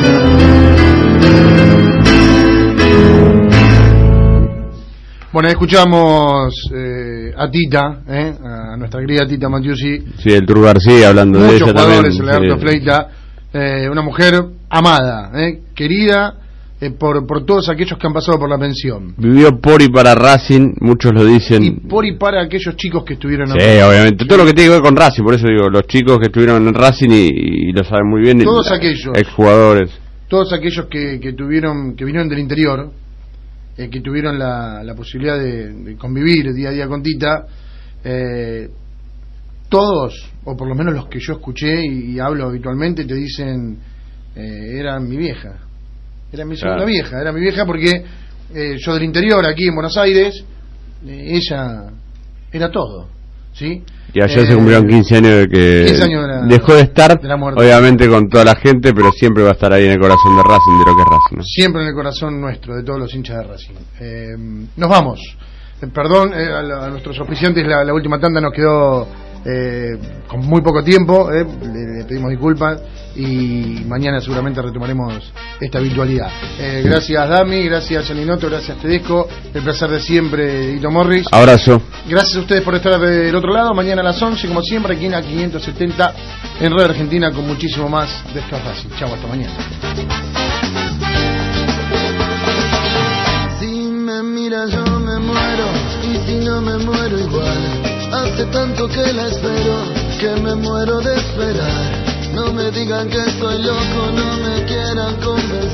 Bueno, escuchamos eh, a Tita, eh, a nuestra querida Tita Matiusi. Sí, el Tru García hablando de Muchos ella jugadores, también. el Alberto Sí. Fleita, eh, una mujer amada, eh, querida eh, por, por todos aquellos que han pasado por la pensión. Vivió por y para Racing, muchos lo dicen. Por y para aquellos chicos que estuvieron Sí, obviamente. Todo lo que tiene que ver con Racing, por eso digo, los chicos que estuvieron en Racing y, y lo saben muy bien. Todos aquellos. Exjugadores. Todos aquellos que, que tuvieron, que vinieron del interior, eh, que tuvieron la, la posibilidad de, de convivir día a día con Tita, eh, todos, o por lo menos los que yo escuché y, y hablo habitualmente, te dicen, eh, era mi vieja, era mi segunda Claro. vieja, era mi vieja porque eh, yo del interior, aquí en Buenos Aires, eh, ella era todo, ¿sí? Y ayer Eh, se cumplieron quince años de que quince años de la- dejó de estar, de la muerte. obviamente con toda la gente, pero siempre va a estar ahí en el corazón de Racing, de lo que es Racing, ¿no? Siempre en el corazón nuestro, de todos los hinchas de Racing. Eh, nos vamos. Eh, perdón, eh, a, la- a nuestros oficiantes, la, la última tanda nos quedó eh, con muy poco tiempo, eh, le, le pedimos disculpas y mañana seguramente retomaremos esta virtualidad. Eh, gracias Dami, gracias Janinoto, gracias Tedesco, el placer de siempre, Hito Morris. Abrazo. Gracias a ustedes por estar del otro lado. Mañana a las once, como siempre, aquí en A quinientos setenta en Radio Argentina con muchísimo más de Esto es Racing. Chau, hasta mañana. Si me mira yo me muero, y si no me muero igual. Hace tanto que la espero, que me muero de esperar. No me digan que estoy loco, no me quieran convencer.